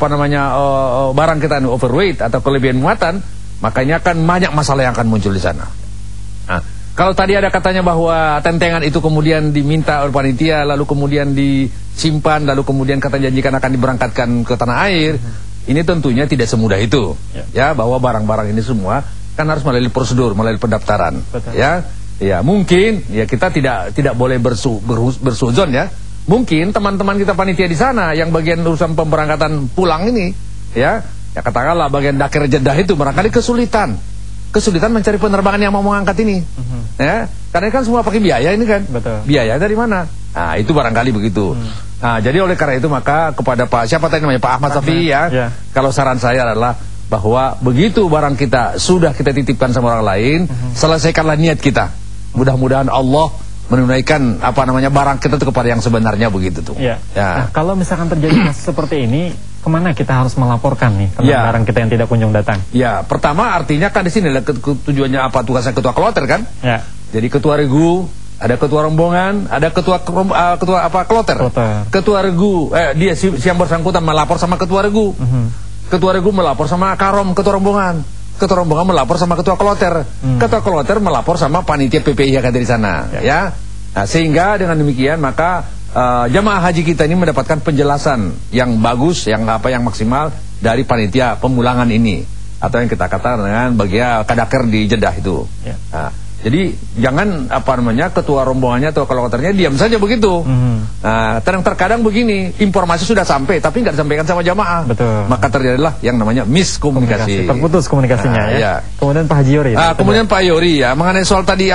barang kita ini overweight atau kelebihan muatan, makanya akan banyak masalah yang akan muncul di sana. Nah, kalau tadi ada katanya bahwa tentengan itu kemudian diminta oleh panitia, lalu kemudian disimpan, lalu kemudian kata janjikan akan diberangkatkan ke tanah air, ini tentunya tidak semudah itu. Ya, bahwa barang-barang ini semua kan harus melalui prosedur, melalui pendaftaran. Betul. Ya, mungkin ya kita tidak boleh bersuzon ya. Mungkin teman-teman kita panitia di sana yang bagian urusan pemberangkatan pulang ini, ya katakanlah bagian dakir Jeddah itu barangkali kesulitan mencari penerbangan yang mau mengangkat ini. Ya, karena kan semua pakai biaya ini kan. Betul. Biaya dari mana? Nah, itu barangkali begitu. Nah, jadi oleh karena itu maka kepada siapa tadi namanya Pak Ahmad Safi ya. Kalau saran saya adalah bahwa begitu barang kita sudah kita titipkan sama orang lain, selesaikanlah niat kita. Mudah-mudahan Allah menunaikan barang kita itu kepada yang sebenarnya begitu tuh. Ya. Nah, kalau misalkan terjadi kasus seperti ini, kemana kita harus melaporkan nih tentang barang kita yang tidak kunjung datang? Ya, pertama artinya kan di sini tujuannya apa? Tugasnya ketua kloter kan? Ya. Jadi ketua regu, ada ketua rombongan, ada ketua kloter. Ketua regu, dia yang bersangkutan melapor sama ketua regu. Ketua regu melapor sama karom ketua rombongan. Ketua rombongan melapor sama ketua kloter. Ketua kloter melapor sama panitia PPI yang ada di sana. Ya. Nah, sehingga dengan demikian maka jamaah haji kita ini mendapatkan penjelasan yang bagus, yang maksimal dari panitia pemulangan ini atau yang kita katakan dengan bagian kadaker di Jeddah itu. Nah, jadi jangan ketua rombongannya atau kloternya diam saja begitu. Nah, terkadang begini, informasi sudah sampai tapi nggak disampaikan sama jamaah. Betul. Maka terjadilah yang namanya miskomunikasi. Terputus komunikasinya ya. Kemudian Pak Haji Yori. Kemudian Pak Yori ya, mengenai soal tadi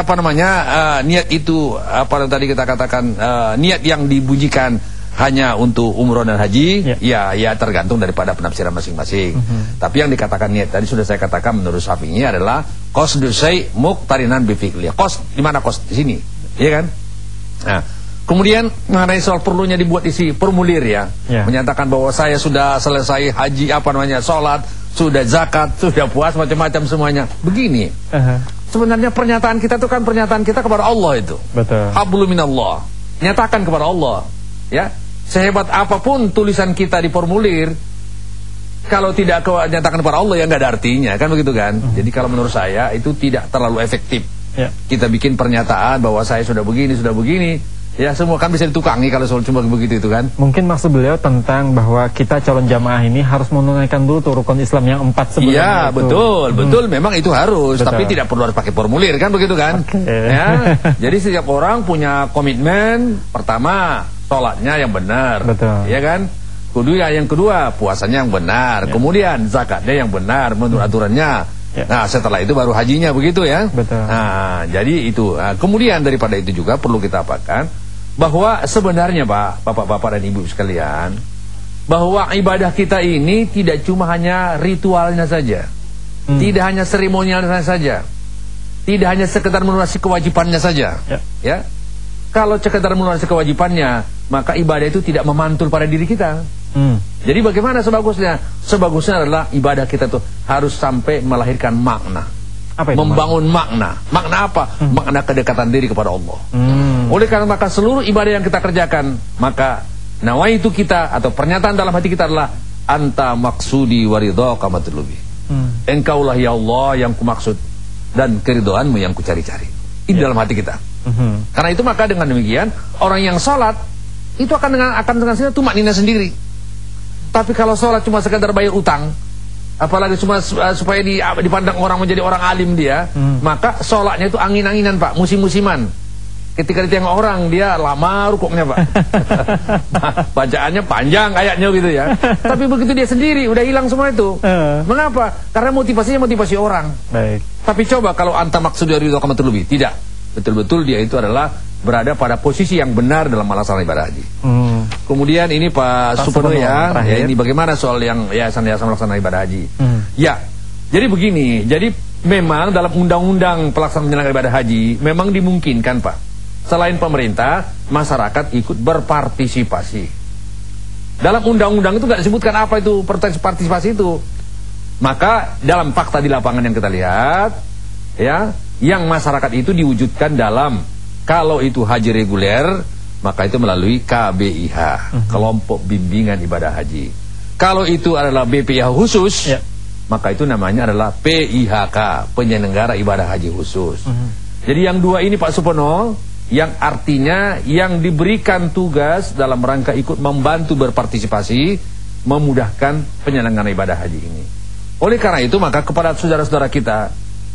niat itu tadi kita katakan niat yang dibunyikan hanya untuk umroh dan haji, ya tergantung daripada penafsiran masing-masing. Tapi yang dikatakan niat tadi sudah saya katakan menurut Syafi'i adalah qasdu syai' muqtarinan bi fi'li. Qasd di mana qasd? Di sini, iya kan? Nah, kemudian mengenai soal perlunya dibuat isi formulir ya, menyatakan bahwa saya sudah selesai haji salat, sudah zakat, sudah puas macam-macam semuanya. Begini. Sebenarnya pernyataan kita itu kan pernyataan kita kepada Allah itu. Betul. Hablum minallah. Nyatakan kepada Allah, ya. Sehebat apapun tulisan kita di formulir, kalau tidak nyatakan kepada Allah ya nggak ada artinya, kan begitu kan? Jadi kalau menurut saya itu tidak terlalu efektif. Kita bikin pernyataan bahwa saya sudah begini, Ya semua kan bisa ditukangi kalau soal cuma begitu itu kan. Mungkin maksud beliau tentang bahwa kita calon jamaah ini harus menunaikan dulu tuh rukun Islam yang 4 sebelumnya. Iya betul, memang itu harus. Betul. Tapi tidak perlu harus pakai formulir kan begitu kan. Ya. Jadi setiap orang punya komitmen. Pertama, sholatnya yang benar. Betul. Ya kan. Yang kedua, puasanya yang benar. Ya. Kemudian zakatnya yang benar menurut aturannya. Ya. Nah setelah itu baru hajinya begitu ya. Betul. Nah jadi itu. Kemudian daripada itu juga perlu kita apakan bahwa sebenarnya Pak, bapak-bapak dan ibu sekalian, bahwa ibadah kita ini tidak cuma hanya ritualnya saja, tidak hanya seremonialnya saja, tidak hanya sekedar menunaikan kewajibannya saja. Ya. Kalau sekedar menunaikan kewajibannya, maka ibadah itu tidak memantul pada diri kita. Jadi bagaimana sebagusnya? Sebagusnya adalah ibadah kita tuh harus sampai melahirkan makna. Apa itu membangun makna? Makna apa? Makna kedekatan diri kepada Allah. Oleh karena maka seluruh ibadah yang kita kerjakan, maka nawaitu kita atau pernyataan dalam hati kita adalah anta maksudi waridhaka matlubi. Engkaulah ya Allah yang kumaksud dan keridhaanmu yang kucari-cari. Ini dalam hati kita. Karena itu maka dengan demikian orang yang sholat itu akan dengan sendiri tumaknina sendiri. Tapi kalau sholat cuma sekadar bayar utang, apalagi cuma supaya dipandang orang menjadi orang alim dia, maka sholatnya itu angin-anginan Pak, musim-musiman. Ketika ditengok orang dia lama rukuknya Pak. Bacaannya panjang ayatnya gitu ya. Tapi begitu dia sendiri udah hilang semua itu. Mengapa? Karena motivasinya motivasi orang. Baik. Tapi coba kalau anta maksud dari ridho kamu terlebih, tidak. Betul-betul dia itu adalah berada pada posisi yang benar dalam melaksanakan ibadah haji. Kemudian ini Pak Supono ya, ini bagaimana soal yang yayasan melaksanakan ibadah haji. Ya, jadi begini, jadi memang dalam undang-undang pelaksanaan penyelenggaraan ibadah haji memang dimungkinkan Pak, selain pemerintah, masyarakat ikut berpartisipasi. Dalam undang-undang itu nggak disebutkan apa itu partisipasi itu. Maka dalam fakta di lapangan yang kita lihat, ya, yang masyarakat itu diwujudkan dalam kalau itu haji reguler, maka itu melalui KBIH, kelompok bimbingan ibadah haji. Kalau itu adalah BPIH khusus, maka itu namanya adalah PIHK, penyelenggara ibadah haji khusus. Jadi yang dua ini Pak Supono, yang artinya yang diberikan tugas dalam rangka ikut membantu berpartisipasi, memudahkan penyelenggaraan ibadah haji ini. Oleh karena itu maka kepada saudara-saudara kita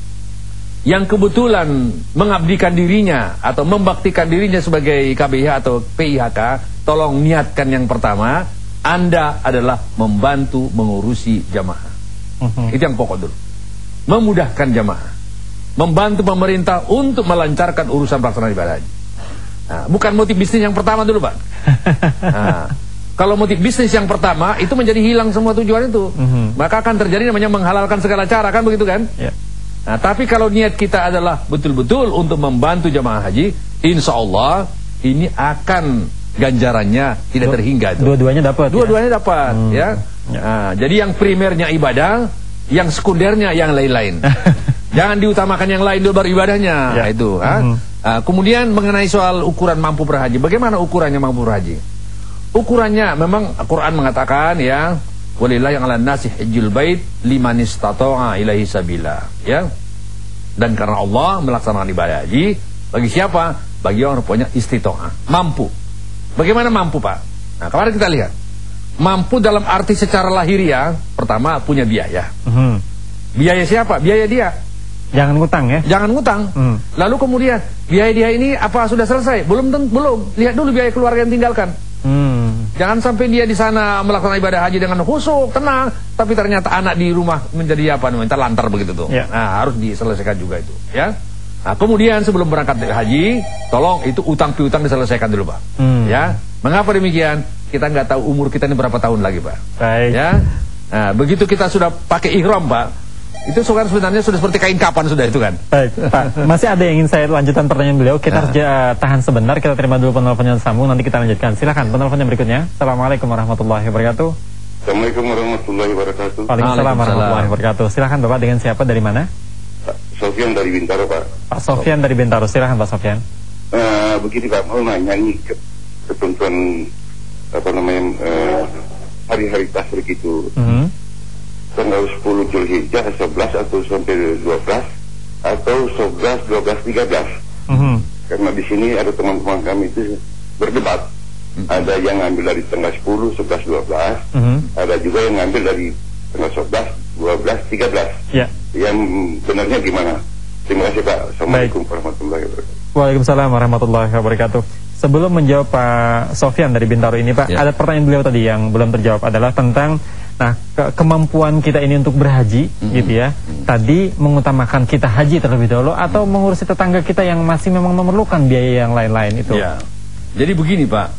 yang kebetulan mengabdikan dirinya atau membaktikan dirinya sebagai KBIH atau PIHK, tolong niatkan yang pertama, Anda adalah membantu mengurusi jamaah. Itu yang pokok dulu. Memudahkan jamaah, membantu pemerintah untuk melancarkan urusan pelaksanaan ibadah haji. Nah, bukan motif bisnis yang pertama dulu Pak. Nah, kalau motif bisnis yang pertama itu menjadi hilang semua tujuan itu, maka akan terjadi namanya menghalalkan segala cara, kan begitu kan? Nah, tapi kalau niat kita adalah betul-betul untuk membantu jamaah haji, insya Allah ini akan ganjarannya tidak terhingga. Dua-duanya dapat. Dua-duanya dapat, ya. Nah, jadi yang primernya ibadah, yang sekundernya yang lain-lain. Jangan diutamakan yang lain dulu baru ibadahnya. Itu. Kemudian mengenai soal ukuran mampu berhaji, bagaimana ukurannya mampu berhaji? Ukurannya memang Al-Quran mengatakan ya, walillahi 'alan nasi hajjul bait liman istata'a ilaihi sabila, ya. Dan karena Allah melaksanakan ibadah haji bagi siapa? Bagi orang punya istita'ah, mampu. Bagaimana mampu Pak? Nah, kemarin kita lihat. Mampu dalam arti secara lahiriah, pertama punya biaya. Biaya siapa? Biaya dia. Jangan ngutang ya. Jangan ngutang. Lalu kemudian biaya dia ini apa sudah selesai? Belum. Lihat dulu biaya keluarga yang tinggalkan. Jangan sampai dia di sana melakukan ibadah haji dengan khusyuk, tenang, tapi ternyata anak di rumah menjadi apa namanya, lantar begitu tuh. Nah, harus diselesaikan juga itu, ya. Nah, kemudian sebelum berangkat haji, tolong itu utang piutang diselesaikan dulu Pak. Ya. Mengapa demikian? Kita nggak tahu umur kita ini berapa tahun lagi Pak. Baik. Ya. Nah, begitu kita sudah pakai ihram Pak, itu sebenarnya sudah seperti kain kapan sudah itu kan. Baik Pak, masih ada yang ingin saya lanjutkan pertanyaan beliau. Kita harus tahan sebentar, kita terima dulu penelponnya sambung, nanti kita lanjutkan. Silakan penelponnya berikutnya. Assalamualaikum warahmatullahi wabarakatuh. Assalamualaikum warahmatullahi wabarakatuh. Waalaikumsalam warahmatullahi wabarakatuh. Silakan Bapak, dengan siapa, dari mana? Pak Sofyan dari Bintaro Pak. Pak Sofyan dari Bintaro, silakan Pak Sofyan. Begini Pak, mau nanya nih ketentuan apa namanya hari-hari tasyrik itu. Tanggal 10 Zulhijjah 11 atau sampai 12 atau 11, 12, 13. Karena di sini ada teman-teman kami itu berdebat. Ada yang ngambil dari tanggal 10, 11, 12. Ada juga yang ngambil dari tanggal 11, 12, 13. Ya. Yang benarnya gimana? Terima kasih Pak. Assalamualaikum warahmatullahi wabarakatuh. Waalaikumsalam warahmatullahi wabarakatuh. Sebelum menjawab Pak Sofyan dari Bintaro ini Pak, ada pertanyaan beliau tadi yang belum terjawab adalah tentang kemampuan kita ini untuk berhaji gitu ya. Tadi mengutamakan kita haji terlebih dahulu atau mengurusi tetangga kita yang masih memang memerlukan biaya yang lain-lain itu. Ya. Jadi begini Pak.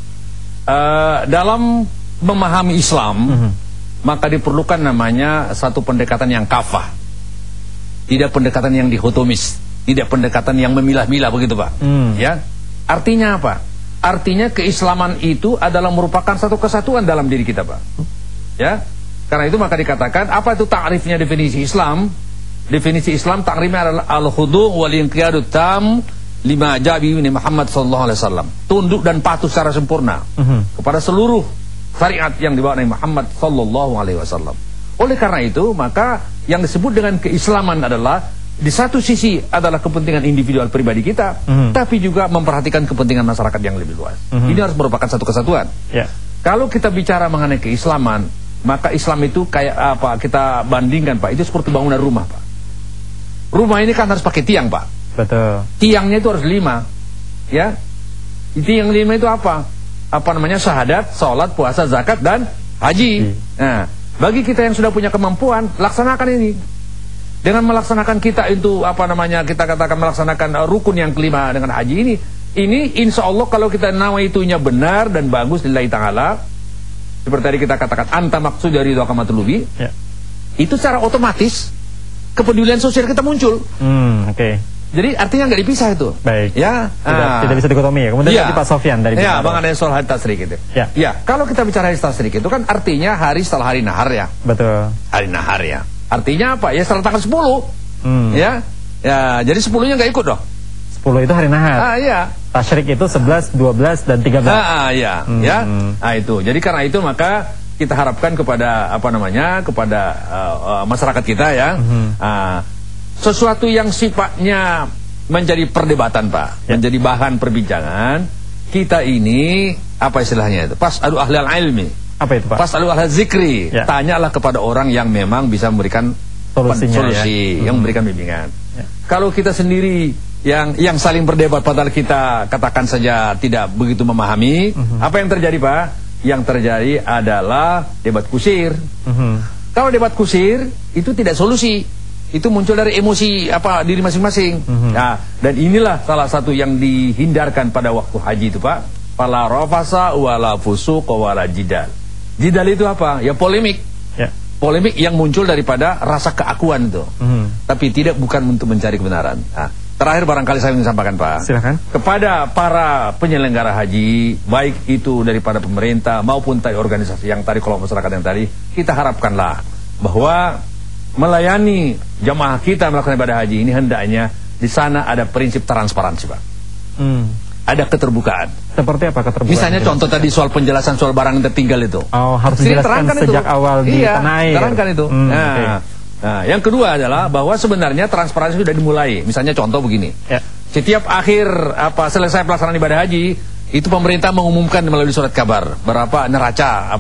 Dalam memahami Islam, maka diperlukan namanya satu pendekatan yang kafah, tidak pendekatan yang dikotomis, tidak pendekatan yang memilah-milah begitu Pak. Ya, artinya apa? Artinya keislaman itu adalah merupakan satu kesatuan dalam diri kita Pak. Ya, karena itu maka dikatakan apa itu takrifnya definisi Islam? Definisi Islam takrifnya adalah al-khudu' wal-inqiyadu tam lima jabi Muhammad sallallahu alaihi wasallam, tunduk dan patuh secara sempurna kepada seluruh syariat yang dibawa Nabi Muhammad sallallahu alaihi wasallam. Oleh karena itu, maka yang disebut dengan keislaman adalah di satu sisi adalah kepentingan individual pribadi kita, tapi juga memperhatikan kepentingan masyarakat yang lebih luas. Ini harus merupakan satu kesatuan. Kalau kita bicara mengenai keislaman, maka Islam itu kayak apa? Kita bandingkan Pak, itu seperti bangunan rumah Pak. Rumah ini kan harus pakai tiang Pak. Betul. Tiangnya itu harus 5, ya. Tiang 5 itu apa? Apa namanya? Syahadat, sholat, puasa, zakat, dan haji. Nah, bagi kita yang sudah punya kemampuan, laksanakan ini. Dengan melaksanakan kita itu apa namanya? Kita katakan melaksanakan rukun yang kelima dengan haji ini insya Allah kalau kita nawaitunya benar dan bagus lillahi ta'ala, seperti tadi kita katakan anta maksud dari doa kamatulubi, itu secara otomatis kepedulian sosial kita muncul. Oke. Jadi artinya nggak dipisah itu. Baik. Ya. Tidak bisa dikotomi ya. Kemudian tadi Pak Sofyan dari Bintaro. Ya, mengenai soal hari tasrik itu. Ya. Kalau kita bicara hari tasrik itu kan artinya hari setelah hari nahar ya. Betul. Hari nahar ya. Artinya apa? Ya setelah tanggal 10. Ya. Ya, jadi 10-nya nggak ikut dong. 10 itu hari nahar. Iya. Tasyrik itu 11, 12 dan 13. Iya. Ya. Nah, itu. Jadi karena itu maka kita harapkan kepada apa namanya? Kepada masyarakat kita ya. Sesuatu yang sifatnya menjadi perdebatan Pak, menjadi bahan perbincangan kita ini, apa istilahnya itu? Fas'alu ahlal ilmi. Apa itu Pak? Fas'alu ahlal zikri. Tanyalah kepada orang yang memang bisa memberikan solusi, yang memberikan bimbingan. Kalau kita sendiri yang saling berdebat padahal kita katakan saja tidak begitu memahami, apa yang terjadi Pak? Yang terjadi adalah debat kusir. Kalau debat kusir itu tidak solusi. Itu muncul dari emosi diri masing-masing. Nah, dan inilah salah satu yang dihindarkan pada waktu haji itu Pak. Fala rafasa wala fusuq wala jidal. Jidal itu apa? Ya polemik. Polemik yang muncul daripada rasa keakuan itu. Tapi bukan untuk mencari kebenaran. Nah, terakhir barangkali saya ingin sampaikan Pak. Silakan. Kepada para penyelenggara haji, baik itu daripada pemerintah maupun tadi organisasi yang tadi kelompok masyarakat yang tadi, kita harapkanlah bahwa melayani jamaah kita melakukan ibadah haji ini hendaknya di sana ada prinsip transparansi Pak. Ada keterbukaan. Seperti apa keterbukaan? Misalnya contoh tadi soal penjelasan soal barang yang tertinggal itu. Oh, harus dijelaskan sejak awal di tanah air. Terangkan itu. Nah, yang kedua adalah bahwa sebenarnya transparansi sudah dimulai. Misalnya contoh begini. Setiap akhir selesai pelaksanaan ibadah haji, itu pemerintah mengumumkan melalui surat kabar berapa neraca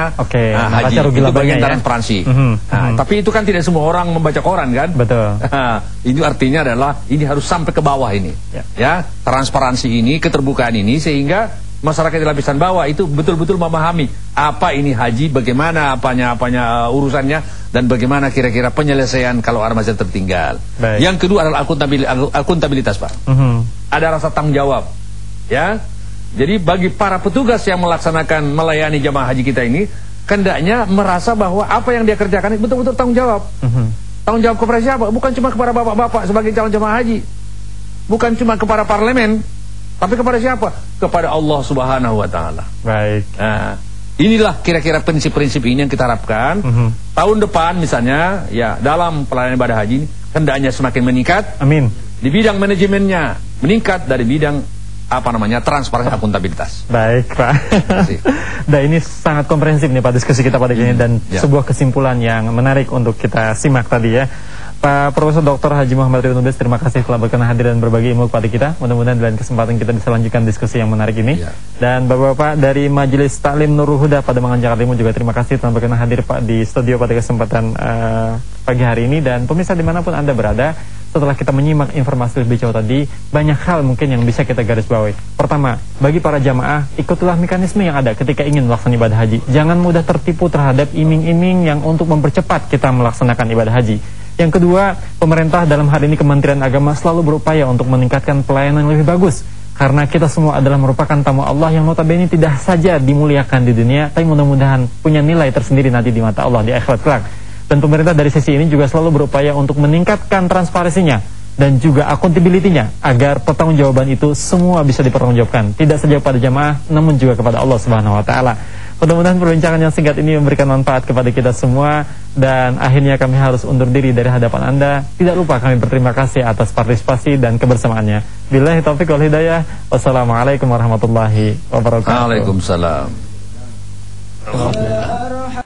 haji itu bagian transparansi. Tapi itu kan tidak semua orang membaca koran kan? Betul. Ini artinya adalah ini harus sampai ke bawah ini. Ya, transparansi ini, keterbukaan ini sehingga masyarakat di lapisan bawah itu betul-betul memahami apa ini haji, bagaimana apanya urusannya dan bagaimana kira-kira penyelesaian kalau ada masih tertinggal. Baik. Yang kedua adalah akuntabilitas Pak. Ada rasa tanggung jawab. Ya. Jadi bagi para petugas yang melaksanakan melayani jamaah haji kita ini, hendaknya merasa bahwa apa yang dia kerjakan itu betul-betul tanggung jawab. Tanggung jawab kepada siapa? Bukan cuma kepada bapak-bapak sebagai calon jamaah haji, bukan cuma kepada parlemen, tapi kepada siapa? Kepada Allah Subhanahu Wa Taala. Baik. Nah, inilah kira-kira prinsip-prinsip ini yang kita harapkan. Tahun depan misalnya, ya dalam pelayanan ibadah haji ini hendaknya semakin meningkat. Amin. Di bidang manajemennya meningkat dari bidang transparansi akuntabilitas. Baik Pak. Nah ini sangat komprehensif nih Pak diskusi kita pada kali ini dan sebuah kesimpulan yang menarik untuk kita simak tadi ya. Pak Profesor Dr. Haji Muhammad Rido Nubes, terima kasih telah berkenan hadir dan berbagi ilmu kepada kita. Mudah-mudahan dalam kesempatan kita bisa lanjutkan diskusi yang menarik ini. Dan Bapak-Bapak dari Majelis Taklim Nurul Huda Pademangan Jakarta Timur juga terima kasih telah berkenan hadir Pak di studio pada kesempatan pagi hari ini. Dan pemirsa dimanapun Anda berada, setelah kita menyimak informasi lebih jauh tadi, banyak hal mungkin yang bisa kita garis bawahi. Pertama, bagi para jamaah, ikutilah mekanisme yang ada ketika ingin melaksanakan ibadah haji. Jangan mudah tertipu terhadap iming-iming yang untuk mempercepat kita melaksanakan ibadah haji. Yang kedua, pemerintah dalam hal ini Kementerian Agama selalu berupaya untuk meningkatkan pelayanan yang lebih bagus. Karena kita semua adalah merupakan tamu Allah yang notabene tidak saja dimuliakan di dunia, tapi mudah-mudahan punya nilai tersendiri nanti di mata Allah di akhirat kelak. Dan pemerintah dari sisi ini juga selalu berupaya untuk meningkatkan transparansinya dan juga accountability-nya agar pertanggungjawaban itu semua bisa dipertanggungjawabkan, tidak saja pada jamaah namun juga kepada Allah Subhanahu wa taala. Mudah-mudahan perbincangan yang singkat ini memberikan manfaat kepada kita semua. Dan akhirnya kami harus undur diri dari hadapan Anda. Tidak lupa kami berterima kasih atas partisipasi dan kebersamaannya. Billahi taufiq wal hidayah. Wassalamualaikum warahmatullahi wabarakatuh. Waalaikumsalam.